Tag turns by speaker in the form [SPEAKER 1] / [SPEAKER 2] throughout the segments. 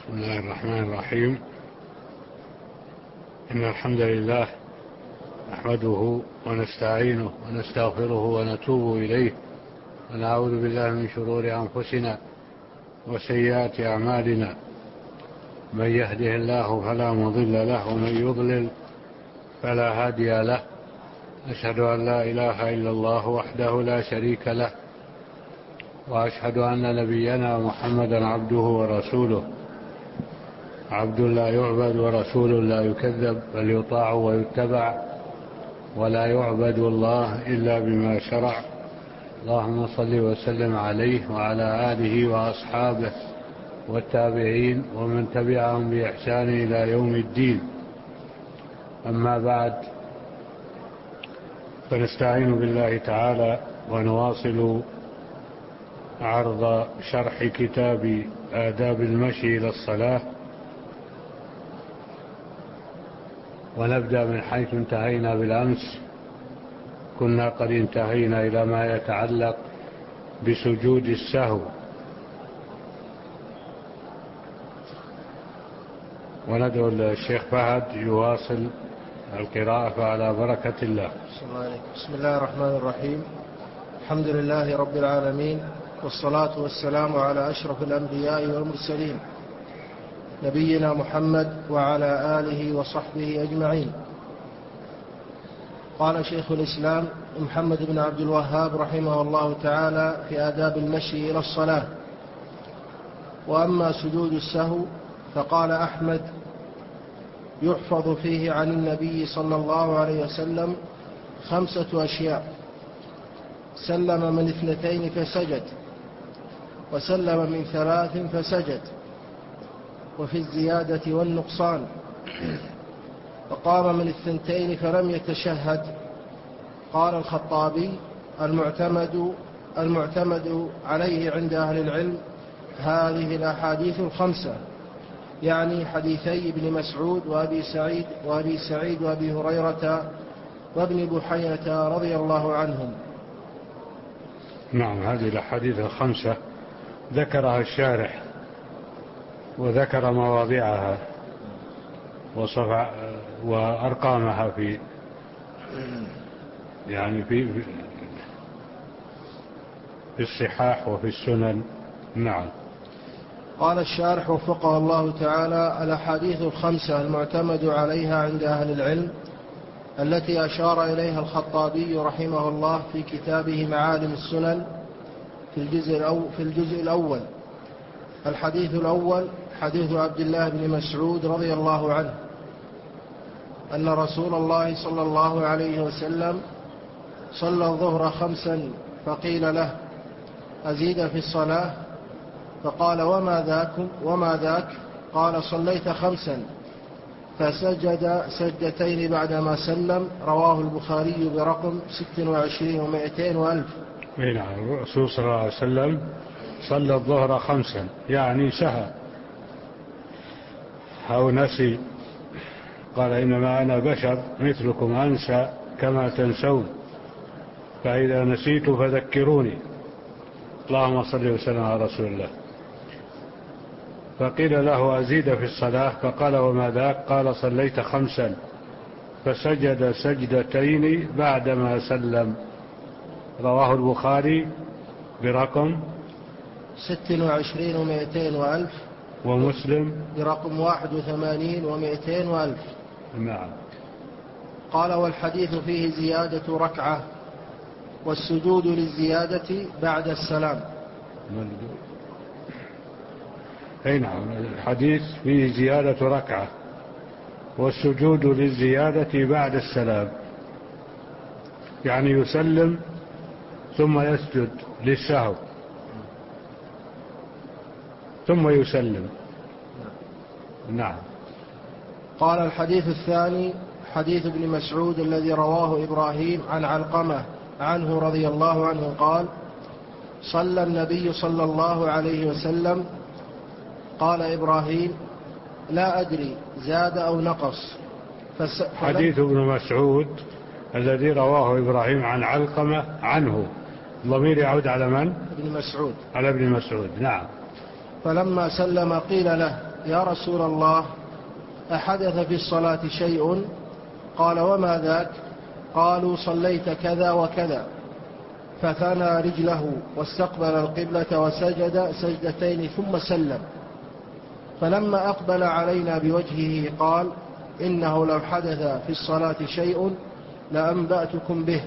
[SPEAKER 1] بسم الله الرحمن الرحيم. إن الحمد لله نحمده ونستعينه ونستغفره ونتوب إليه ونعوذ بالله من شرور أنفسنا وسيئات أعمالنا. من يهده الله فلا مضل له ومن يضلل فلا هادي له. أشهد أن لا إله إلا الله وحده لا شريك له، وأشهد أن نبينا محمدا عبده ورسوله، عبد لا يعبد ورسول لا يكذب، بل يطاع ويتبع، ولا يعبد الله إلا بما شرع. اللهم صل وسلم عليه وعلى آله وأصحابه والتابعين ومن تبعهم بإحسان إلى يوم الدين. أما بعد، فنستعين بالله تعالى ونواصل عرض شرح كتاب آداب المشي إلى الصلاة، ونبدأ من حيث انتهينا بالأمس. كنا قد انتهينا إلى ما يتعلق بسجود السهو، وندعو الشيخ فهد يواصل القراءة فعلى بركة الله.
[SPEAKER 2] بسم الله الرحمن الرحيم. الحمد لله رب العالمين، والصلاة والسلام على أشرف الأنبياء والمرسلين، نبينا محمد وعلى آله وصحبه أجمعين. قال شيخ الإسلام محمد بن عبد الوهاب رحمه الله تعالى في آداب المشي إلى الصلاة: وأما سجود السهو فقال أحمد: يحفظ فيه عن النبي صلى الله عليه وسلم 5 أشياء: سلم من 2 فسجد، وسلم من 3 فسجد، وفي الزيادة والنقصان، وقام من 2 فلم يتشهد. قال الخطابي: المعتمد عليه عند أهل العلم هذه الأحاديث 5، يعني حديثي ابن مسعود وأبي سعيد وأبي هريرة وابن بحيرة رضي الله عنهم.
[SPEAKER 1] نعم، هذه الأحاديث 5 ذكرها الشارح وذكر مواضعها وأرقامها في الصحاح وفي السنن. نعم.
[SPEAKER 2] قال الشارح وفقه الله تعالى: الأحاديث 5 المعتمد عليها عند أهل العلم التي أشار إليها الخطابي رحمه الله في كتابه معالم السنن في الجزء الأول. الحديث الأول حديث عبد الله بن مسعود رضي الله عنه أن رسول الله صلى الله عليه وسلم صلى الظهر 5 فقيل له: أزيد في الصلاة؟ فقال: وما ذاك؟ قال: صليت 5. فسجد سجدتين بعدما سلم. رواه البخاري برقم 26 و200 وألف.
[SPEAKER 1] نعم، الرسول صلى الله عليه وسلم صلى الظهر 5، يعني سهى أو نسي. قال: إنما أنا بشر مثلكم أنسى كما تنسون، فإذا نسيت فذكروني. اللهم صل وسلم على رسول الله. فقيل له: أزيد في الصلاة؟ فقال: وما ذاك؟ قال: صليت 5. فسجد سجدتين بعدما سلم. رواه البخاري برقم
[SPEAKER 2] 26 و200 وألف،
[SPEAKER 1] ومسلم
[SPEAKER 2] برقم 81 و200 وألف.
[SPEAKER 1] نعم.
[SPEAKER 2] قال: والحديث فيه زيادة ركعة، والسجود للزيادة بعد السلام.
[SPEAKER 1] أي نعم، الحديث فيه زيادة ركعة والسجود للزيادة بعد السلام، يعني يسلم ثم يسجد للسهو ثم يسلم. نعم.
[SPEAKER 2] قال: الحديث الثاني حديث ابن مسعود الذي رواه إبراهيم عن علقمة عنه رضي الله عنه قال: صلى النبي صلى الله عليه وسلم. قال إبراهيم: لا أدري زاد أو نقص.
[SPEAKER 1] حديث ابن مسعود الذي رواه إبراهيم عن علقمة عنه، ضمير يعود على من؟
[SPEAKER 2] ابن مسعود.
[SPEAKER 1] على ابن مسعود. نعم.
[SPEAKER 2] فلما سلم قيل له: يا رسول الله أحدث في الصلاة شيء؟ قال وما ذاك؟ قالوا صليت كذا وكذا. فثنى رجله واستقبل القبلة وسجد سجدتين ثم سلم. فلما أقبل علينا بوجهه قال إنه لو حدث في الصلاة شيء لأنبأتكم به،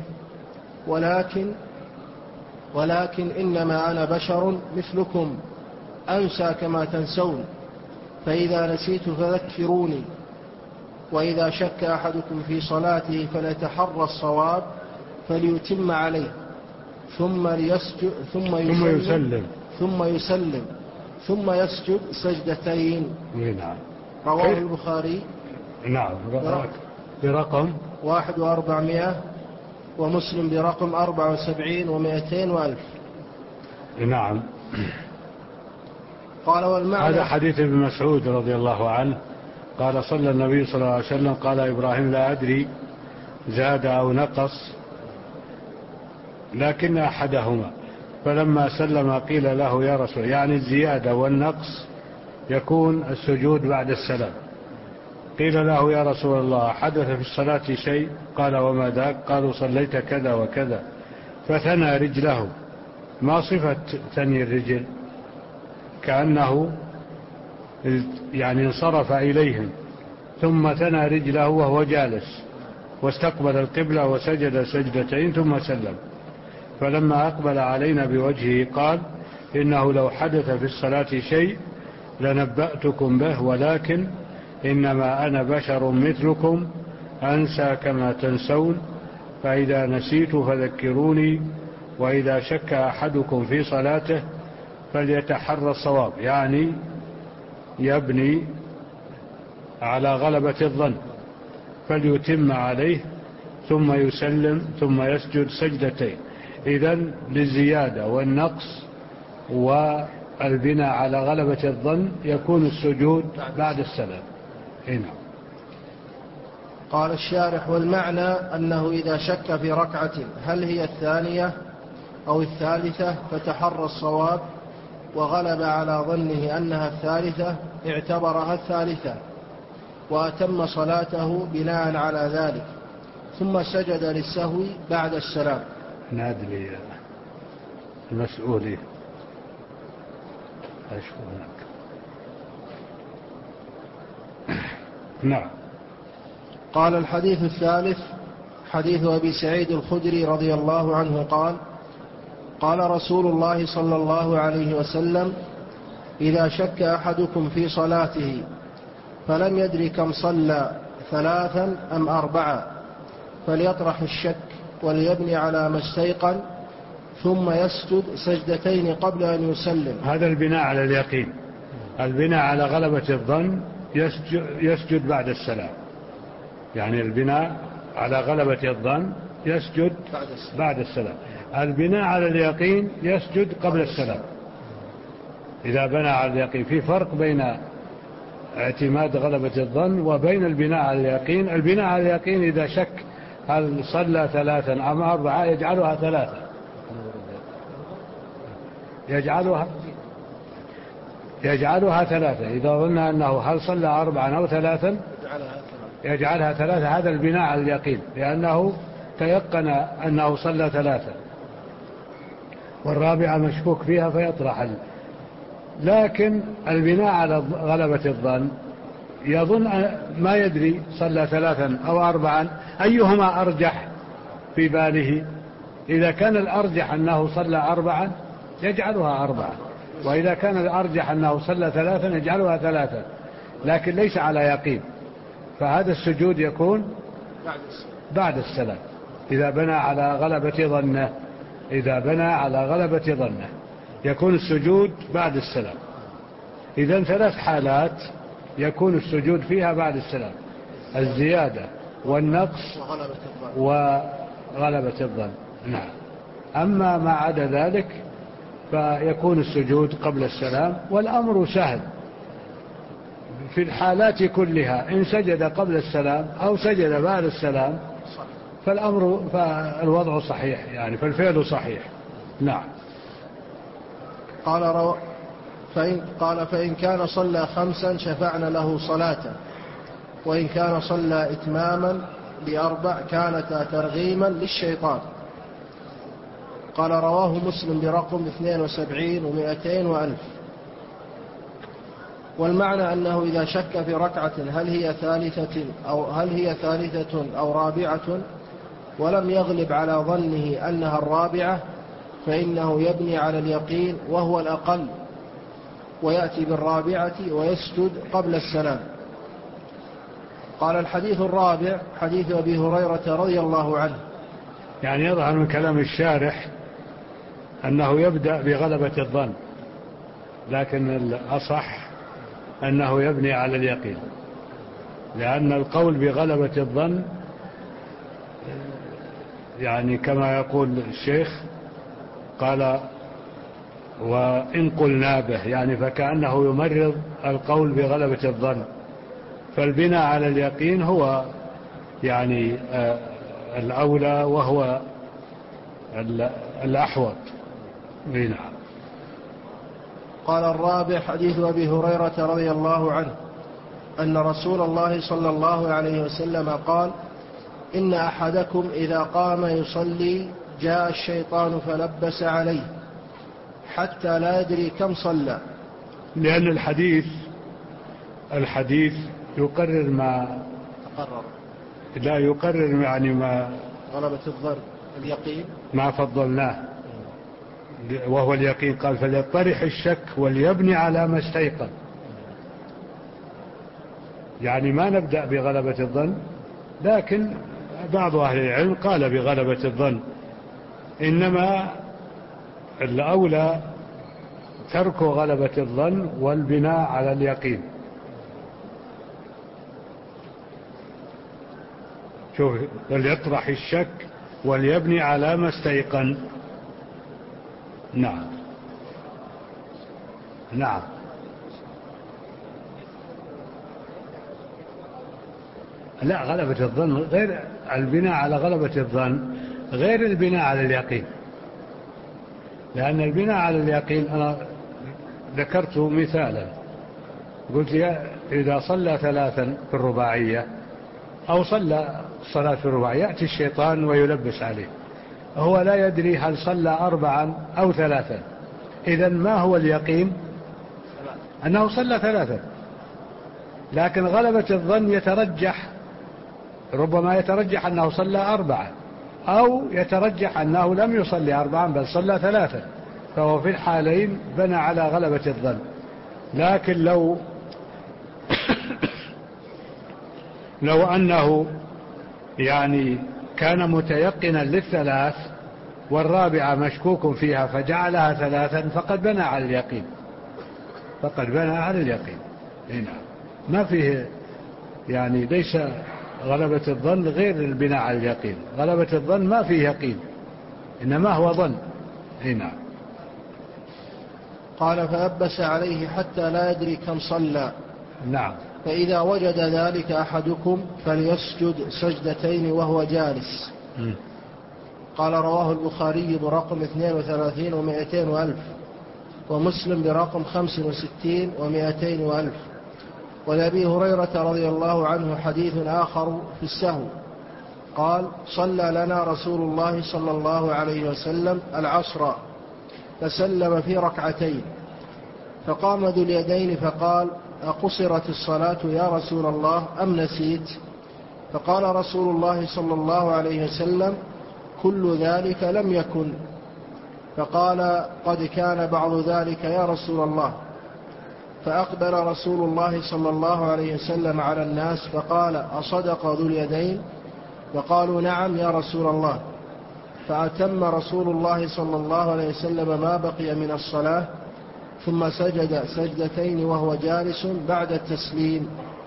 [SPEAKER 2] ولكن إنما أنا بشر مثلكم أنسى كما تنسون، فإذا نسيت فذكروني، وإذا شك أحدكم في صلاته فليتحرى الصواب فليتم عليه ثم يسلم ثم يسجد سجدتين.
[SPEAKER 1] نعم.
[SPEAKER 2] رواه البخاري
[SPEAKER 1] نعم برقم
[SPEAKER 2] 1400 ومسلم برقم 74 و200 وألف.
[SPEAKER 1] نعم.
[SPEAKER 2] قال والمعنى
[SPEAKER 1] هذا حديث ابن مسعود رضي الله عنه قال صلى النبي صلى الله عليه وسلم قال إبراهيم لا أدري زاد أو نقص لكن أحدهما، فلما سلم قيل له يا رسول، يعني الزيادة والنقص يكون السجود بعد السلام. قيل له يا رسول الله حدث في الصلاة شيء؟ قال وما ذاك؟ قالوا صليت كذا وكذا. فثنى رجله. ما صفة ثني الرجل؟ كأنه يعني انصرف إليهم ثم ثنى رجله وهو جالس واستقبل القبلة وسجد سجدتين ثم سلم. فلما أقبل علينا بوجهه قال إنه لو حدث في الصلاة شيء لنبأتكم به، ولكن إنما أنا بشر مثلكم أنسى كما تنسون، فإذا نسيت فذكروني، وإذا شك أحدكم في صلاته فليتحرى الصواب، يعني يبني على غلبة الظن، فليتم عليه ثم يسلم ثم يسجد سجدتين. إذن للزيادة والنقص والبناء على غلبة الظن يكون السجود بعد السلام. هنا
[SPEAKER 2] قال الشارح والمعنى أنه إذا شك في ركعة هل هي الثانية أو الثالثة فتحرى الصواب وغلب على ظنه أنها الثالثة اعتبرها الثالثة وأتم صلاته بناء على ذلك، ثم سجد للسهو بعد السلام.
[SPEAKER 1] نادري المسؤولين أشكرك. نعم.
[SPEAKER 2] قال الحديث الثالث حديث أبي سعيد الخدري رضي الله عنه قال قال رسول الله صلى الله عليه وسلم إذا شك أحدكم في صلاته فلم يدري كم صلى 3 أم 4 فليطرح الشك وليبني على ما استيقن ثم يسجد سجدتين قبل أن يسلم.
[SPEAKER 1] هذا البناء على اليقين، البناء على غلبة الظن يسجد بعد السلام، يعني البناء على غلبة الظن يسجد بعد السلام. البناء على اليقين يسجد قبل السلام. إذا بنى على اليقين، في فرق بين اعتماد غلبة الظن وبين البناء على اليقين. البناء على اليقين إذا شك هل صلى 3 أم 4 يجعلها 3، يجعلها 3. إذا ظن أنه هل صلى 4 أو 3 يجعلها 3. هذا البناء على اليقين، لأنه تيقن أنه صلى 3 والرابعة مشكوك فيها فيطرح. لكن البناء على غلبة الظن يظن ما يدري صلى 3 أو 4 أيهما أرجح في باله. إذا كان الأرجح أنه صلى 4 يجعلها 4، وإذا كان الأرجح أنه صلى 3 يجعلها 3، لكن ليس على يقين. فهذا السجود يكون بعد السلام إذا بنى على غلبة ظنه. إذا بنى على غلبة ظنه يكون السجود بعد السلام. إذن 3 حالات يكون السجود فيها بعد السلام: الزيادة والنقص وغلبة الظن. نعم. أما ما عدا ذلك فيكون السجود قبل السلام، والأمر سهل في الحالات كلها. إن سجد قبل السلام أو سجد بعد السلام فالوضع صحيح، يعني فالفعل صحيح. نعم.
[SPEAKER 2] فإن كان صلى 5 شفعنا له صلاة، وإن كان صلى إتماما ب4 كانتا ترغيما للشيطان. قال رواه مسلم برقم 72 و200 وألف. والمعنى أنه إذا شك في ركعة هل هي ثالثة أو رابعة ولم يغلب على ظنه أنها الرابعة فإنه يبني على اليقين وهو الأقل، ويأتي بالرابعة ويسجد قبل السلام. قال الحديث الرابع حديث أبي هريرة رضي الله عنه.
[SPEAKER 1] يعني يظهر من كلام الشارح أنه يبدأ بغلبة الظن، لكن الأصح أنه يبني على اليقين، لأن القول بغلبة الظن يعني كما يقول الشيخ قال وإن قلنا به، يعني فكأنه يمرض القول بغلبة الظن، فالبناء على اليقين هو يعني الأولى وهو الأحوط. نعم.
[SPEAKER 2] قال الرابع حديث أبي هريرة رضي الله عنه أن رسول الله صلى الله عليه وسلم قال: إن أحدكم إذا قام يصلي جاء الشيطان فلبس عليه حتى لا يدري كم صلى.
[SPEAKER 1] لأن الحديث يقرر ما
[SPEAKER 2] تقرر،
[SPEAKER 1] لا يقرر يعني ما
[SPEAKER 2] غلبة الظن اليقين
[SPEAKER 1] ما فضلناه وهو اليقين. قال فليطرح الشك وليبني على ما استيقن، يعني ما نبدأ بغلبة الظن، لكن بعض أهل العلم قال بغلبة الظن، إنما الأولى ترك غلبة الظن والبناء على اليقين. شوف، وليطرح الشك وليبني على ما استيقن. نعم نعم. لا، غلبة الظن غير البناء على غلبة الظن، غير البناء على اليقين، لأن البناء على اليقين أنا ذكرت مثالا، قلت إذا صلى 3 في الرباعية أو صلى الصلاة في الرباعية يأتي الشيطان ويلبس عليه، هو لا يدري هل صلى 4 أو 3. إذن ما هو اليقين؟ أنه صلى 3، لكن غلبة الظن يترجح، ربما يترجح أنه صلى 4 أو يترجح أنه لم يصلي 4 بل صلى 3، فهو في الحالين بنى على غلبة الظن. لكن لو أنه يعني كان متيقنا لل3 والرابعة مشكوك فيها فجعلها 3 فقد بنى على اليقين، هنا ما فيه يعني ليس غلبة الظن غير البناء على اليقين. غلبة الظن ما فيه يقين، إنما هو ظن. هنا
[SPEAKER 2] قال فأبس عليه حتى لا يدري كم صلى.
[SPEAKER 1] نعم.
[SPEAKER 2] فإذا وجد ذلك أحدكم فليسجد 2 سجدتين وهو جالس. قال رواه البخاري برقم 32 و200 وألف، ومسلم برقم 65 و200 وألف. ولأبي هريرة رضي الله عنه حديث آخر في السهو قال: صلى لنا رسول الله صلى الله عليه وسلم العصر فسلم في 2 ركعتين، فقام ذو اليدين فقال: أقصرت الصلاة يا رسول الله أم نسيت؟ فقال رسول الله صلى الله عليه وسلم: كل ذلك لم يكن. فقال: قد كان بعض ذلك يا رسول الله. فأقبل رسول الله صلى الله عليه وسلم على الناس فقال: أصدق ذو اليدين؟ فقالوا: نعم يا رسول الله. فأتم رسول الله صلى الله عليه وسلم ما بقي من الصلاة، ثم سجد 2 سجدتين وهو جالس بعد التسليم.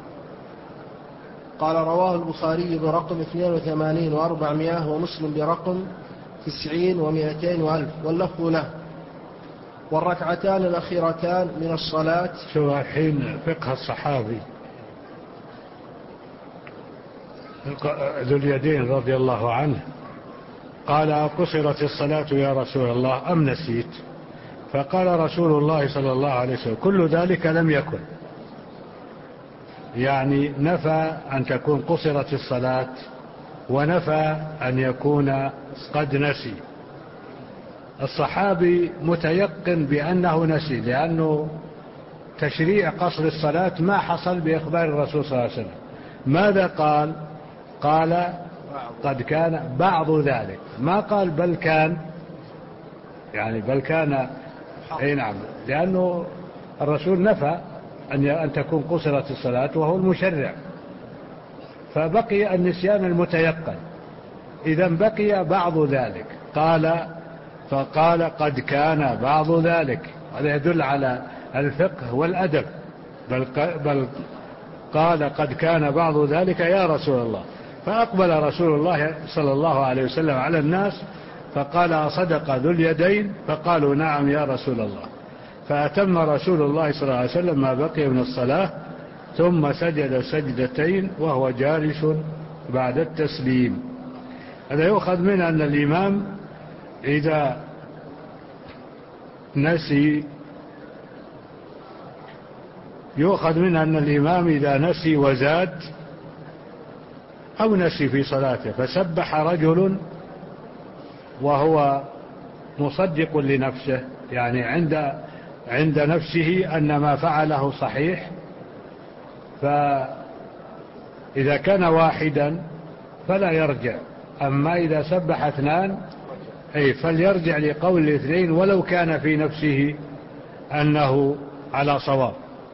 [SPEAKER 2] قال رواه البخاري برقم 82 و400، ومسلم برقم 90 و200 وألف، واللفظ له. والركعتان الأخيرتان من الصلاة.
[SPEAKER 1] شو الحين فقه الصحابي ذو اليدين رضي الله عنه قال: قصرت الصلاة يا رسول الله أم نسيت؟ فقال رسول الله صلى الله عليه وسلم كل ذلك لم يكن، يعني نفى أن تكون قصرت الصلاة ونفى أن يكون قد نسي. الصحابي متيقن بأنه نسي، لأنه تشريع قصر الصلاة ما حصل بإخبار الرسول صلى الله عليه وسلم. ماذا قال؟ قال قد كان بعض ذلك، ما قال بل كان، يعني بل كان. أي نعم، لأنه الرسول نفى أن تكون قصرت الصلاة وهو المشرع، فبقي النسيان المتيقن. إذا بقي بعض ذلك، فقال قد كان بعض ذلك، هذا يدل على الفقه والأدب. بل قال قد كان بعض ذلك يا رسول الله. فأقبل رسول الله صلى الله عليه وسلم على الناس فقال أصدق ذو اليدين؟ فقالوا نعم يا رسول الله. فأتم رسول الله صلى الله عليه وسلم ما بقي من الصلاة، ثم سجد سجدتين وهو جالس بعد التسليم. هذا يؤخذ من أن الإمام إذا نسي، وزاد أو نسي في صلاته فسبح رجل وهو مصدق لنفسه، يعني عند نفسه أن ما فعله صحيح، فإذا كان واحدا فلا يرجع. أما إذا سبح اثنان فليرجع لقول الاثنين ولو كان في نفسه أنه على صواب.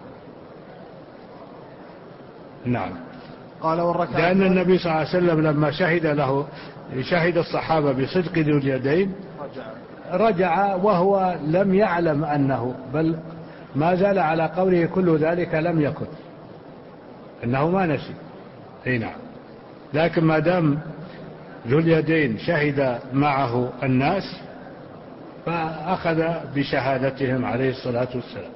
[SPEAKER 1] نعم. لأن النبي صلى الله عليه وسلم لما شهد الصحابة بصدق ذو اليدين رجع وهو لم يعلم أنه، بل ما زال على قوله كل ذلك لم يكن، أنه ما نسي. نعم. لكن ما دام ذو اليدين شهد معه الناس فأخذ بشهادتهم عليه الصلاة والسلام.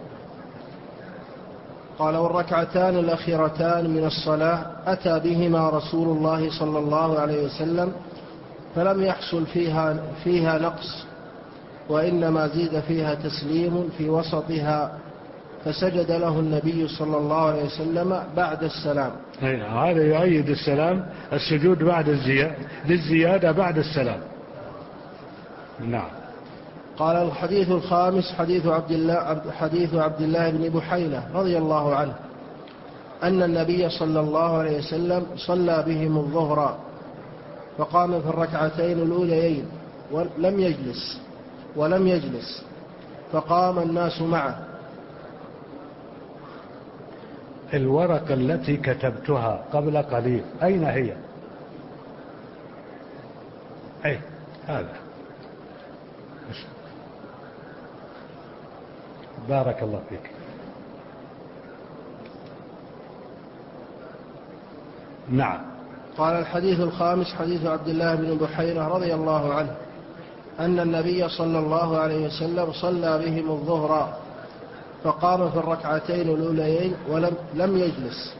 [SPEAKER 2] قال والركعتان الأخيرتان من الصلاة أتى بهما رسول الله صلى الله عليه وسلم فلم يحصل فيها نقص، وإنما زيد فيها تسليم في وسطها، فسجد له النبي صلى الله عليه وسلم بعد السلام.
[SPEAKER 1] هذا يؤيد السجود بعد للزيادة بعد السلام. نعم.
[SPEAKER 2] قال الحديث الخامس حديث عبد الله بن بحينة رضي الله عنه أن النبي صلى الله عليه وسلم صلى بهم الظهر فقام في الركعتين الأوليين ولم يجلس فقام الناس معه.
[SPEAKER 1] الورقة التي كتبتها قبل قليل أين هي؟ هذا بارك الله فيك. نعم.
[SPEAKER 2] قال الحديث الخامس حديث عبد الله بن بحينة رضي الله عنه أن النبي صلى الله عليه وسلم صلى بهم الظهر فقام في الركعتين الأوليين ولم يجلس.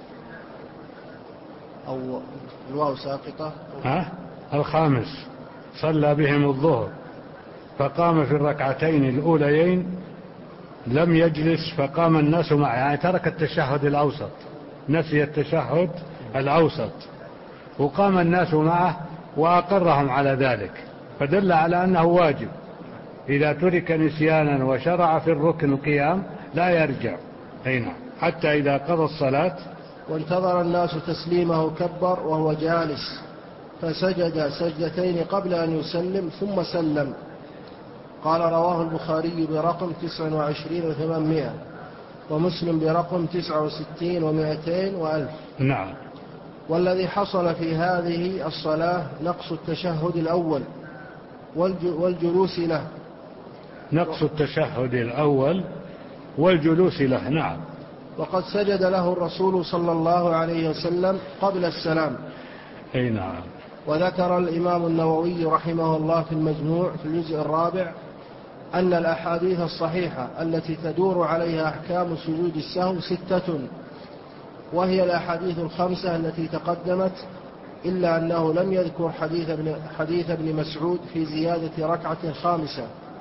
[SPEAKER 2] أو الواو ساقطة.
[SPEAKER 1] الخامس صلى بهم الظهر فقام في الركعتين الأوليين لم يجلس فقام الناس معه، يعني ترك التشهد الأوسط، نسي التشهد الأوسط وقام الناس معه وأقرهم على ذلك، فدل على أنه واجب. إذا ترك نسيانا وشرع في الركن القيام لا يرجع حتى إذا قضى الصلاة.
[SPEAKER 2] وانتظر الناس تسليمه كبر وهو جالس فسجد سجدتين قبل أن يسلم ثم سلم. قال رواه البخاري برقم 29 و800 ومسلم برقم 69 و200 و1000.
[SPEAKER 1] نعم.
[SPEAKER 2] والذي حصل في هذه الصلاة نقص التشهد الأول والجلوس له.
[SPEAKER 1] نقص التشهد الأول والجلوس له. نعم.
[SPEAKER 2] وقد سجد له الرسول صلى الله عليه وسلم قبل السلام.
[SPEAKER 1] نعم.
[SPEAKER 2] وذكر الإمام النووي رحمه الله في المجموع في الجزء الرابع أن الأحاديث الصحيحة التي تدور عليها أحكام سجود السهو 6، وهي الأحاديث 5 التي تقدمت، إلا أنه لم يذكر حديث ابن مسعود في زيادة ركعة خامسة،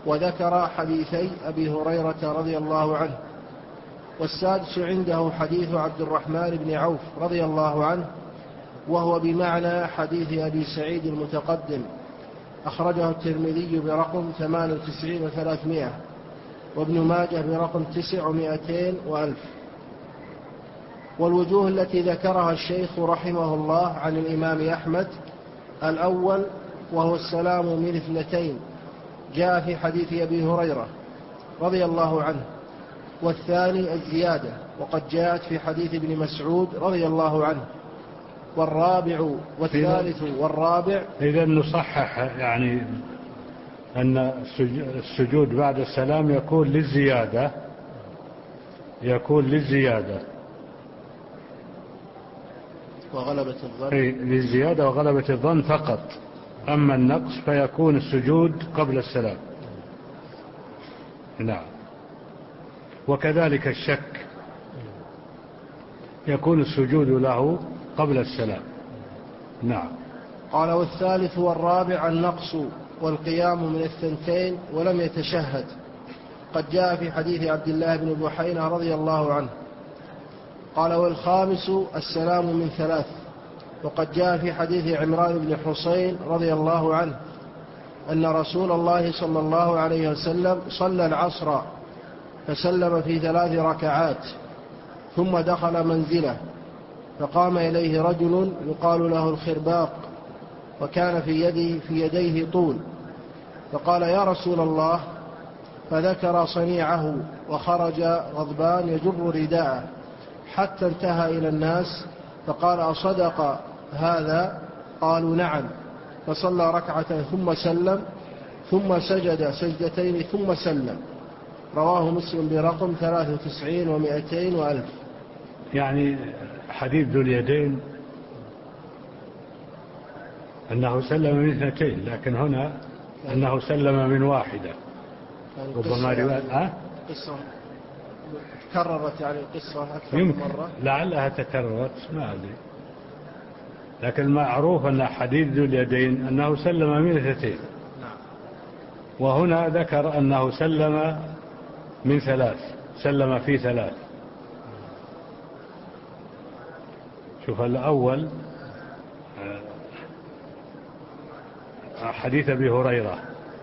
[SPEAKER 2] وذكر حديثي أبي هريرة رضي الله عنه. والسادس عنده حديث عبد الرحمن بن عوف رضي الله عنه، وهو بمعنى حديث أبي سعيد المتقدم، أخرجه الترمذي برقم 98 و300، وابن ماجه برقم 900 و1000. والوجوه التي ذكرها الشيخ رحمه الله عن الإمام أحمد: الأول وهو السلام من اثنتين، جاء في حديث أبي هريرة رضي الله عنه. والثاني الزيادة، وقد جاءت في حديث ابن مسعود رضي الله عنه. والرابع والثالث والرابع.
[SPEAKER 1] إذا نصحح يعني أن السجود بعد السلام يكون للزيادة
[SPEAKER 2] وغلبة الظن،
[SPEAKER 1] للزيادة وغلبة الظن فقط. أما النقص فيكون السجود قبل السلام. نعم. وكذلك الشك يكون السجود له قبل السلام. نعم.
[SPEAKER 2] قال: والثالث والرابع النقص والقيام من الثنتين ولم يتشهد، قد جاء في حديث عبد الله بن بحينة رضي الله عنه. قال: والخامس السلام من ثلاث، وقد جاء في حديث عمران بن حسين رضي الله عنه أن رسول الله صلى الله عليه وسلم صلى العصر فسلم في 3 ركعات، ثم دخل منزله، فقام إليه رجل يقال له الخرباق، وكان في يديه طول، فقال: يا رسول الله، فذكر صنيعه، وخرج غضبان يجر رداءه حتى انتهى إلى الناس، فقال: أصدق هذا؟ قالوا: نعم. فصلى ركعة ثم سلم، ثم سجد سجدتين ثم سلم. رواه مسلم برقم 93 و200 و1000.
[SPEAKER 1] يعني حديث ذو اليدين أنه سلم من 2، لكن هنا أنه سلم من 1. ربما رواية
[SPEAKER 2] قصة تكررت، يعني القصة أكثر
[SPEAKER 1] من
[SPEAKER 2] مرة،
[SPEAKER 1] لعلها تكررت، ما أدري، لكن معروف أن حديث ذو اليدين أنه سلم من 2. وهنا ذكر أنه سلم من 3، سلم في 3. شوف الأول حديث أبي هريرة،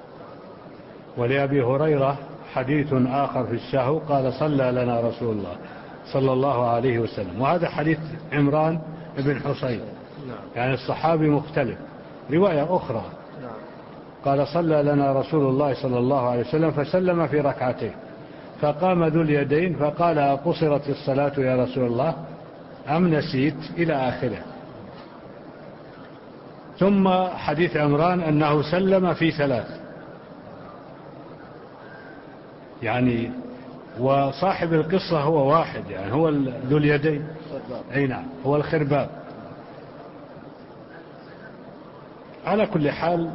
[SPEAKER 1] ولأبي هريرة حديث آخر في السهو، قال: صلى لنا رسول الله صلى الله عليه وسلم. وهذا حديث عمران بن حسين، يعني الصحابي مختلف. رواية أخرى قال: صلى لنا رسول الله صلى الله عليه وسلم فسلم في 2 ركعتين، فقام ذو اليدين فقال: أقصرت الصلاة يا رسول الله أم نسيت؟ إلى آخره. ثم حديث عمران أنه سلم في 3، يعني وصاحب القصة هو واحد، يعني هو ذو اليدين. أي نعم، هو الخرباب. على كل حال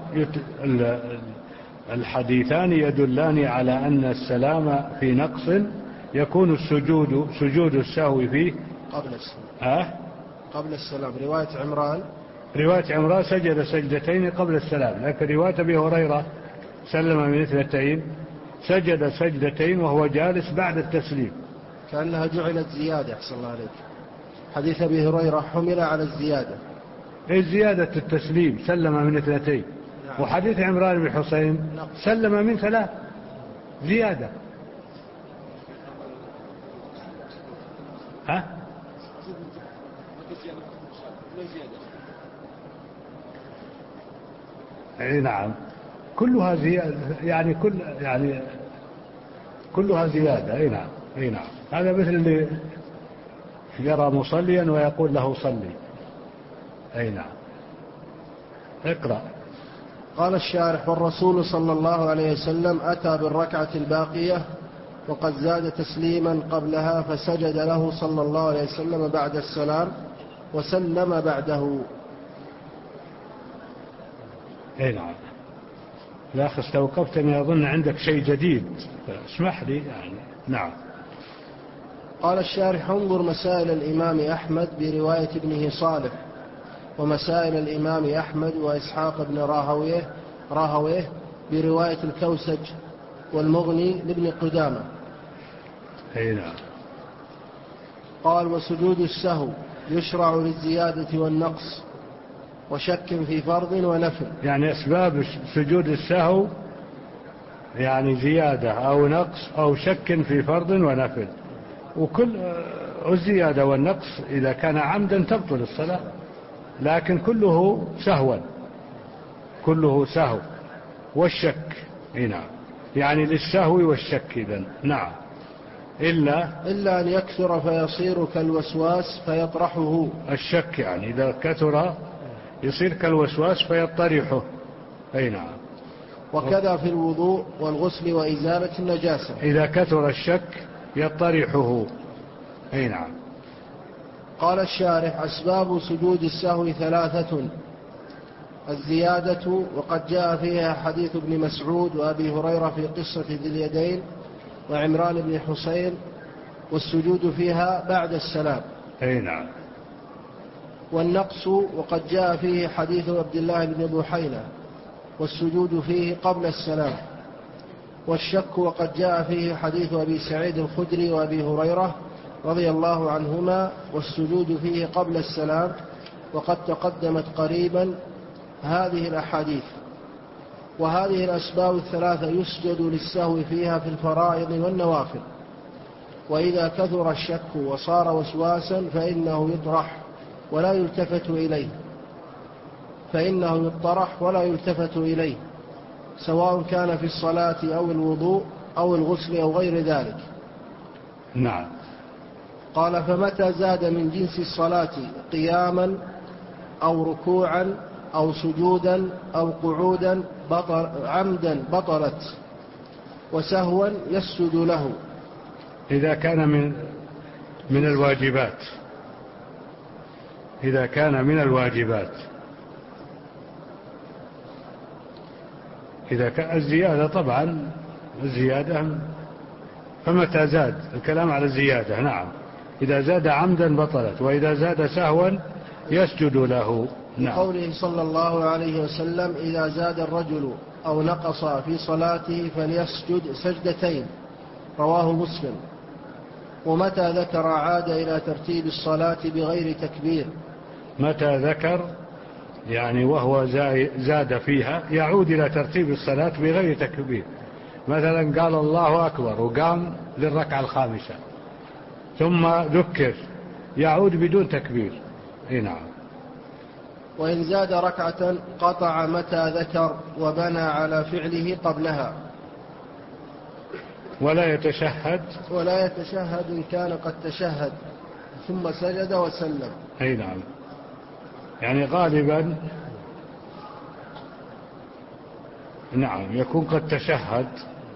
[SPEAKER 1] الحديثان يدلان على أن السلام في نقص يكون سجود السهو فيه
[SPEAKER 2] قبل السلام. قبل السلام. رواية عمران سجد سجدتين قبل السلام، لكن رواية أبي هريرة سلم من 2، سجد سجدتين وهو جالس بعد التسليم، كأنها جعلت زيادة. أحسن الله عليك. حديث أبي هريرة حمل على الزيادة،
[SPEAKER 1] زيادة التسليم، سلم من 2. نعم. وحديث عمران بن حسين سلم من 3 زيادة. اي نعم، كلها زيادة، يعني كلها زيادة. اي نعم، اي نعم. هذا مثل اللي يرى مصليا ويقول له صلي. اي نعم. اقرأ.
[SPEAKER 2] قال الشارح: والرسول صلى الله عليه وسلم أتى بالركعة الباقية وقد زاد تسليما قبلها، فسجد له صلى الله عليه وسلم بعد السلام وسلم بعده.
[SPEAKER 1] اي نعم. لا أخي، استوقفتني أظن عندك شيء جديد، اسمح لي يعني. نعم.
[SPEAKER 2] قال الشارح: انظر مسائل الإمام أحمد برواية ابنه صالح، ومسائل الإمام أحمد وإسحاق بن راهويه برواية الكوسج والمغني لابن قدامة.
[SPEAKER 1] نعم.
[SPEAKER 2] قال: وسجود السهو يشرع للزيادة والنقص وشك في فرض ونفل.
[SPEAKER 1] يعني أسباب سجود السهو يعني زيادة أو نقص أو شك في فرض ونفل، وكل الزيادة والنقص إذا كان عمدا تبطل الصلاة، لكن كله سهوا، كله سهو. والشك نعم، يعني للسهو والشك إذن. نعم.
[SPEAKER 2] إلا أن يكثر فيصير كالوسواس فيطرحه.
[SPEAKER 1] الشك يعني إذا كثر يصير كالوسواس فيطرحه. نعم.
[SPEAKER 2] وكذا في الوضوء والغسل وإزالة النجاسة.
[SPEAKER 1] إذا كثر الشك يطرحه. نعم.
[SPEAKER 2] قال الشارح: أسباب سجود السهو ثلاثة: الزيادة، وقد جاء فيها حديث ابن مسعود وأبي هريرة في قصة ذي اليدين وعمران بن حسين، والسجود فيها بعد السلام.
[SPEAKER 1] نعم.
[SPEAKER 2] والنقص، وقد جاء فيه حديث عبد الله بن بحينة، والسجود فيه قبل السلام. والشك، وقد جاء فيه حديث أبي سعيد الخدري وأبي هريرة رضي الله عنهما، والسجود فيه قبل السلام، وقد تقدمت قريبا هذه الأحاديث. وهذه الأسباب الثلاثة يسجد للسهو فيها في الفرائض والنوافل. وإذا كثر الشك وصار وسواسا فإنه يطرح ولا يلتفت إليه، ولا يلتفت إليه، سواء كان في الصلاة أو الوضوء أو الغسل أو غير ذلك.
[SPEAKER 1] نعم.
[SPEAKER 2] قال: فمتى زاد من جنس الصلاة قياما أو ركوعا أو سجودا أو قعودا عمدا بطلت، وسهوا يسجد له.
[SPEAKER 1] إذا كان من الواجبات، إذا كان من الواجبات. إذا كان الزيادة، طبعا الزيادة فمتى زاد، الكلام على الزيادة. نعم. إذا زاد عمدا بطلت، وإذا زاد سهوا يسجد له. نعم.
[SPEAKER 2] قوله صلى الله عليه وسلم: إذا زاد الرجل أو نقص في صلاته فليسجد سجدتين، رواه مسلم. ومتى ذكر عاد إلى ترتيب الصلاة بغير تكبير.
[SPEAKER 1] متى ذكر يعني وهو زاد فيها يعود إلى ترتيب الصلاة بغير تكبير. مثلا قال الله أكبر وقام للركعة الخامسة ثم ذكر، يعود بدون تكبير. نعم.
[SPEAKER 2] وإن زاد ركعة قطع متى ذكر وبنى على فعله قبلها.
[SPEAKER 1] ولا يتشهد
[SPEAKER 2] إن كان قد تشهد ثم سجد وسلم.
[SPEAKER 1] نعم. يعني غالبا نعم يكون قد تشهد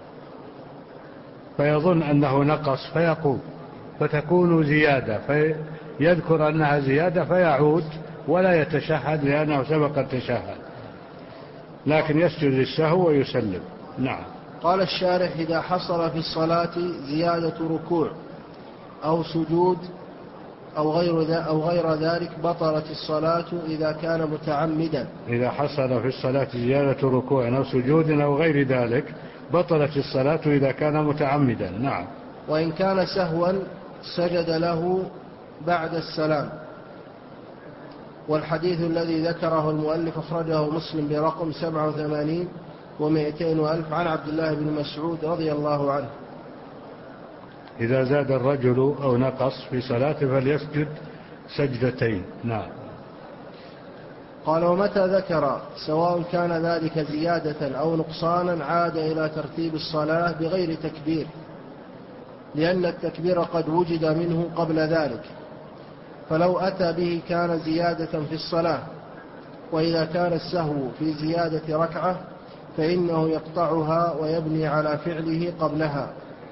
[SPEAKER 1] فيظن أنه نقص فيقوم، فتكون زيادة فيذكر أنها زيادة فيعود ولا يتشهد لأنه سبق التشهد، لكن يسجد للسهو ويسلم. نعم.
[SPEAKER 2] قال الشارح: إذا حصل في الصلاة زيادة ركوع أو سجود أو غير ذلك بطلت الصلاة إذا كان متعمدا.
[SPEAKER 1] إذا حصل في الصلاة زيادة ركوع أو سجود أو غير ذلك بطلت الصلاة إذا كان متعمدا. نعم.
[SPEAKER 2] وإن كان سهوا سجد له بعد السلام. والحديث الذي ذكره المؤلف أخرجه مسلم برقم 87 و200 ألف عن عبد الله بن مسعود رضي الله عنه.
[SPEAKER 1] إذا زاد الرجل أو نقص في صلاته فليسجد سجدتين. نعم.
[SPEAKER 2] قال: ومتى ذكر سواء كان ذلك زيادة أو نقصانا عاد إلى ترتيب الصلاة بغير تكبير، لأن التكبير قد وجد منه قبل ذلك، فلو أتى به كان زيادة في الصلاة. وإذا كان السهو في زيادة ركعة فإنه يقطعها ويبني على فعله قبلها.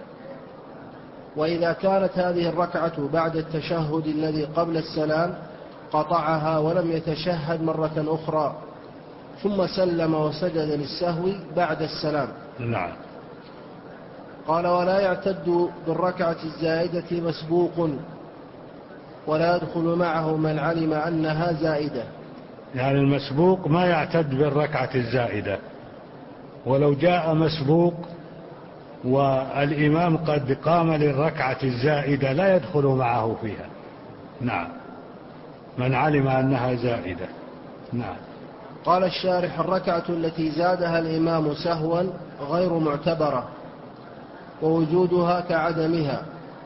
[SPEAKER 2] وإذا كانت هذه الركعة بعد التشهد الذي قبل السلام قطعها ولم يتشهد مرة أخرى ثم سلم وسجد للسهو بعد السلام.
[SPEAKER 1] نعم.
[SPEAKER 2] قال: ولا يعتد بالركعة الزائدة مسبوق، ولا يدخل معه من علم أنها زائدة.
[SPEAKER 1] يعني المسبوق ما يعتد بالركعة الزائدة، ولو جاء مسبوق والإمام قد قام للركعة الزائدة لا يدخل معه فيها. نعم، من علم أنها زائدة. نعم.
[SPEAKER 2] قال الشارح: الركعة التي زادها الإمام سهوا غير معتبرة ووجودها كعدمها،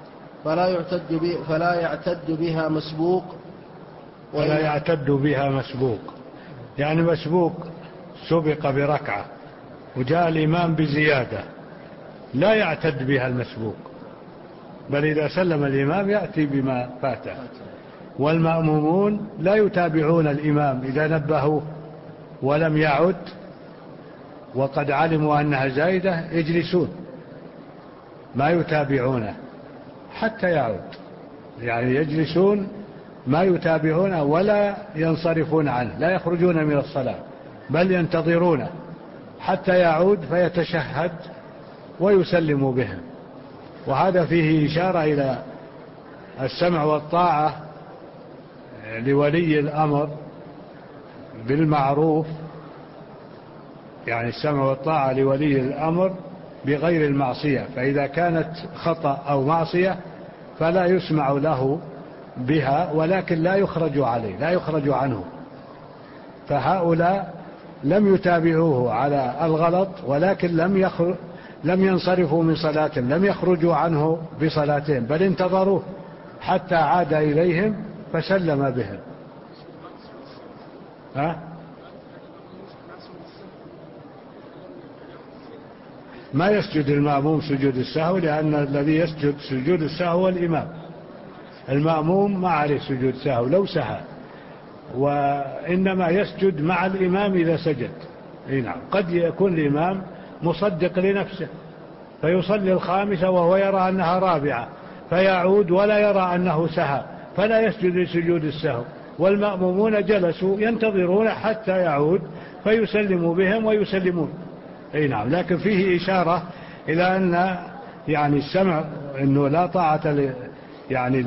[SPEAKER 2] فلا يعتد بها مسبوق.
[SPEAKER 1] ولا يعتد بها مسبوق، يعني مسبوق سبق بركعة وجاء الإمام بزيادة لا يعتد بها المسبوق، بل إذا سلم الإمام يأتي بما فاته. والمأمومون لا يتابعون الإمام إذا نبهوا ولم يعد وقد علموا أنها زائدة يجلسون ما يتابعونه حتى يعود، يعني يجلسون ما يتابعونه ولا ينصرفون عنه، لا يخرجون من الصلاة بل ينتظرونه حتى يعود فيتشهد ويسلم بهم. وهذا فيه إشارة إلى السمع والطاعة لولي الأمر بالمعروف، يعني السمع والطاعة لولي الأمر بغير المعصية، فإذا كانت خطأ أو معصية فلا يسمع له بها ولكن لا يخرج عليه، لا يخرج عنه. فهؤلاء لم يتابعوه على الغلط ولكن لم ينصرفوا من صلاة، لم يخرجوا عنه بصلاتهم بل انتظروه حتى عاد إليهم فسلم بهم. ما يسجد المأموم سجود السهو، لأن الذي يسجد سجود السهو هو الإمام. المأموم ما عليه سجود سهو لو سهى، وإنما يسجد مع الإمام إذا سجد. نعم. قد يكون الإمام مصدق لنفسه فيصلي الخامسة وهو يرى أنها رابعة فيعود ولا يرى أنه سهى فلا يسجد لسجود السهو، والمأمومون جلسوا ينتظرون حتى يعود فيسلموا بهم ويسلمون. نعم. لكن فيه إشارة إلى أن يعني السمع أنه لا طاعة يعني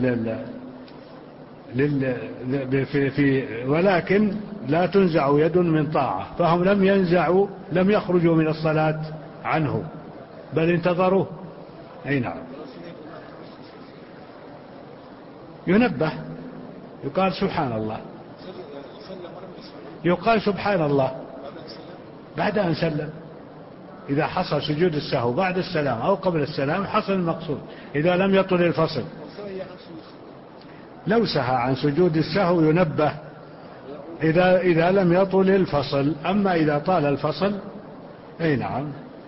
[SPEAKER 1] ولكن لا تنزع يد من طاعة، فهم لم يخرجوا من الصلاة عنه بل انتظروه. نعم. ينبه، يقال سبحان الله، يقال سبحان الله بعد أن سلم. إذا حصل سجود السهو بعد السلام أو قبل السلام حصل المقصود، إذا لم يطل الفصل. لو سهى عن سجود السهو ينبه إذا لم يطل الفصل، أما إذا طال الفصل نعم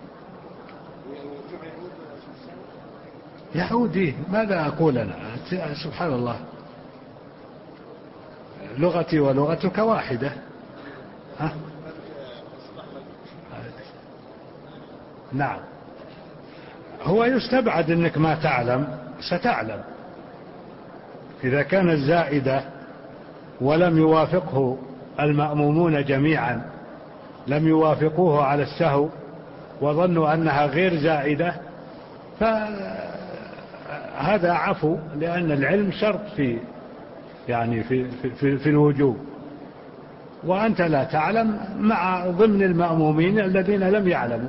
[SPEAKER 1] يعود. ماذا أقول أنا؟ سبحان الله، لغتي ولغتك واحدة. نعم. هو يستبعد أنك ما تعلم، ستعلم إذا كان الزائدة ولم يوافقه المأمومون جميعا، لم يوافقوه على السهو وظنوا أنها غير زائدة، فهذا عفو، لأن العلم شرط في يعني في الوجوب، وأنت لا تعلم مع ضمن المأمومين الذين لم يعلموا.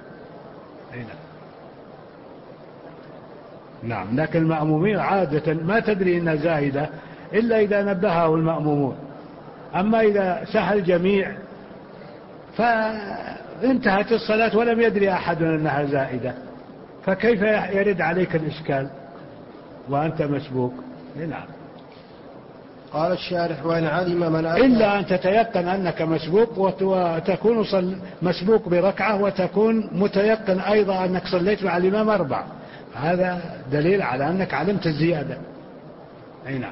[SPEAKER 1] نعم. لكن المأمومين عادة ما تدري إنها زائدة إلا إذا نبهه المأمومون، أما إذا سهى الجميع فانتهت الصلاة ولم يدري أحد أنها زائدة، فكيف يرد عليك الإشكال وأنت مسبوق؟ نعم.
[SPEAKER 2] قال الشارح: وإن علم من
[SPEAKER 1] إلا أن تتيقن أنك مسبوق وتكون مسبوق بركعة وتكون متيقن أيضا أنك صليت مع الإمام 4، هذا دليل على أنك علمت الزيادة. نعم.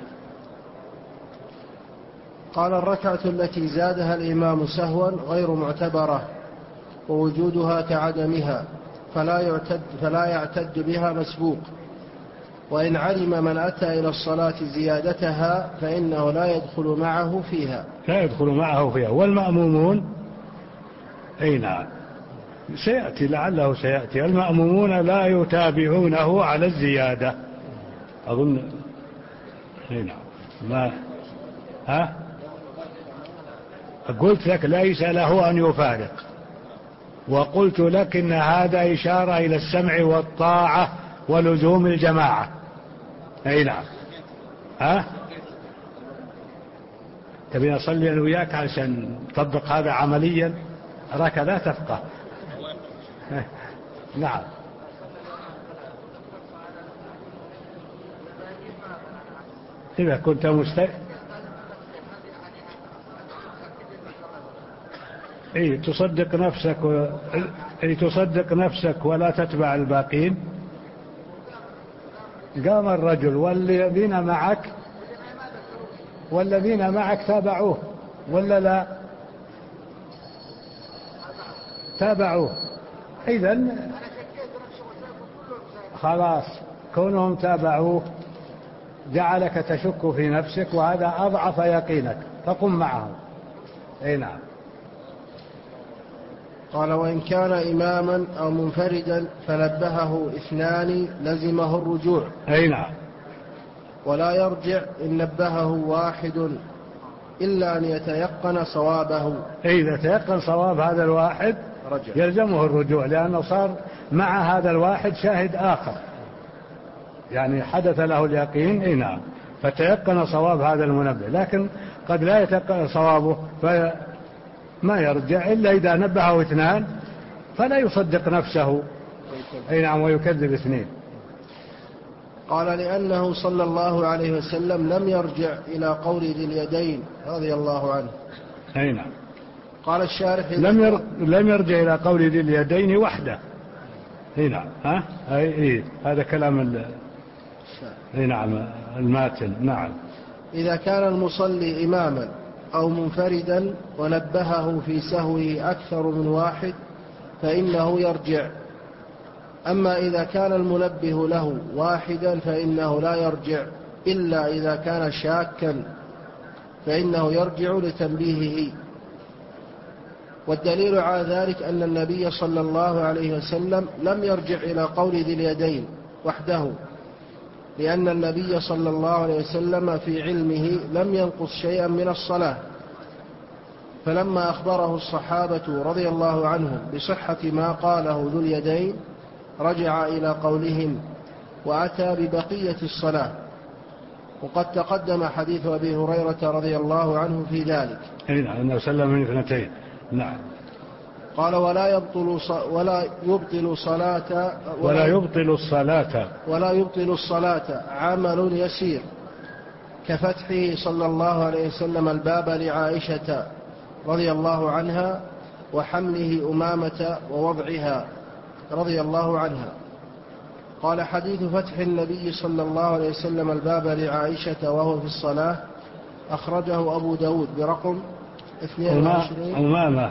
[SPEAKER 2] قال: الركعة التي زادها الإمام سهوا غير معتبرة ووجودها كعدمها، فلا يعتد بها مسبوق. وإن علم من أتى إلى الصلاة زيادتها فإنه لا يدخل معه فيها.
[SPEAKER 1] لا يدخل معه فيها. والمأمومون نعم سيأتي، لعله سيأتي. المأمومون لا يتابعونه على الزيادة أظن. نعم. ما قلت لك ليس له أن يفارق، وقلت لك إن هذا إشارة إلى السمع والطاعة ولزوم الجماعة. أي نعم. تبي أصلي أنا وياك عشان نطبق هذا عمليا؟ أراك لا تفقه. نعم. إذا كنت تصدق نفسك ولا تتبع الباقين. قام الرجل والذين معك تابعوه ولا لا؟ تابعوه. إذن خلاص كونهم تابعوه جعلك تشك في نفسك، وهذا أضعف يقينك، فقم معهم. أي نعم.
[SPEAKER 2] قال: وإن كان إماما أو منفردا فنبهه اثنان لزمه الرجوع.
[SPEAKER 1] أي نعم.
[SPEAKER 2] ولا يرجع إن نبهه واحد إلا أن يتيقن صوابه.
[SPEAKER 1] إذا تيقن صواب هذا الواحد رجع. يلزمه الرجوع، لأنه صار مع هذا الواحد شاهد آخر، يعني حدث له اليقين. أي نعم. فتيقن صواب هذا المنبه، لكن قد لا يتيقن صوابه فما يرجع إلا إذا نبهه اثنان، فلا يصدق نفسه. أي نعم. ويكذب اثنين.
[SPEAKER 2] قال: لأنه صلى الله عليه وسلم لم يرجع إلى قول ذي اليدين رضي الله عنه.
[SPEAKER 1] أي نعم.
[SPEAKER 2] قال الشارح:
[SPEAKER 1] لم يرجع إلى قول ذي اليدين وحده. أي نعم. هذا كلام أي نعم الماتن. نعم.
[SPEAKER 2] إذا كان المصلي إماما أو منفردا ونبهه في سهوه أكثر من واحد فإنه يرجع. أما إذا كان المنبه له واحدا فإنه لا يرجع إلا إذا كان شاكا، فإنه يرجع لتنبيهه. والدليل على ذلك أن النبي صلى الله عليه وسلم لم يرجع إلى قول ذي اليدين وحده، لأن النبي صلى الله عليه وسلم في علمه لم ينقص شيئا من الصلاة. فلما أخبره الصحابة رضي الله عنهم بصحة ما قاله ذو اليدين رجع إلى قولهم وأتى ببقية الصلاة. وقد تقدم حديث أبي هريرة رضي الله عنه في ذلك.
[SPEAKER 1] أنه سلم من اثنتين. نعم.
[SPEAKER 2] قال: ولا يبطل الصلاة عمل يسير كفتحه صلى الله عليه وسلم الباب لعائشة رضي الله عنها وحمله أمامة ووضعها رضي الله عنها. قال: حديث فتح النبي صلى الله عليه وسلم الباب لعائشة وهو في الصلاة أخرجه أبو داود برقم 22.
[SPEAKER 1] أمامة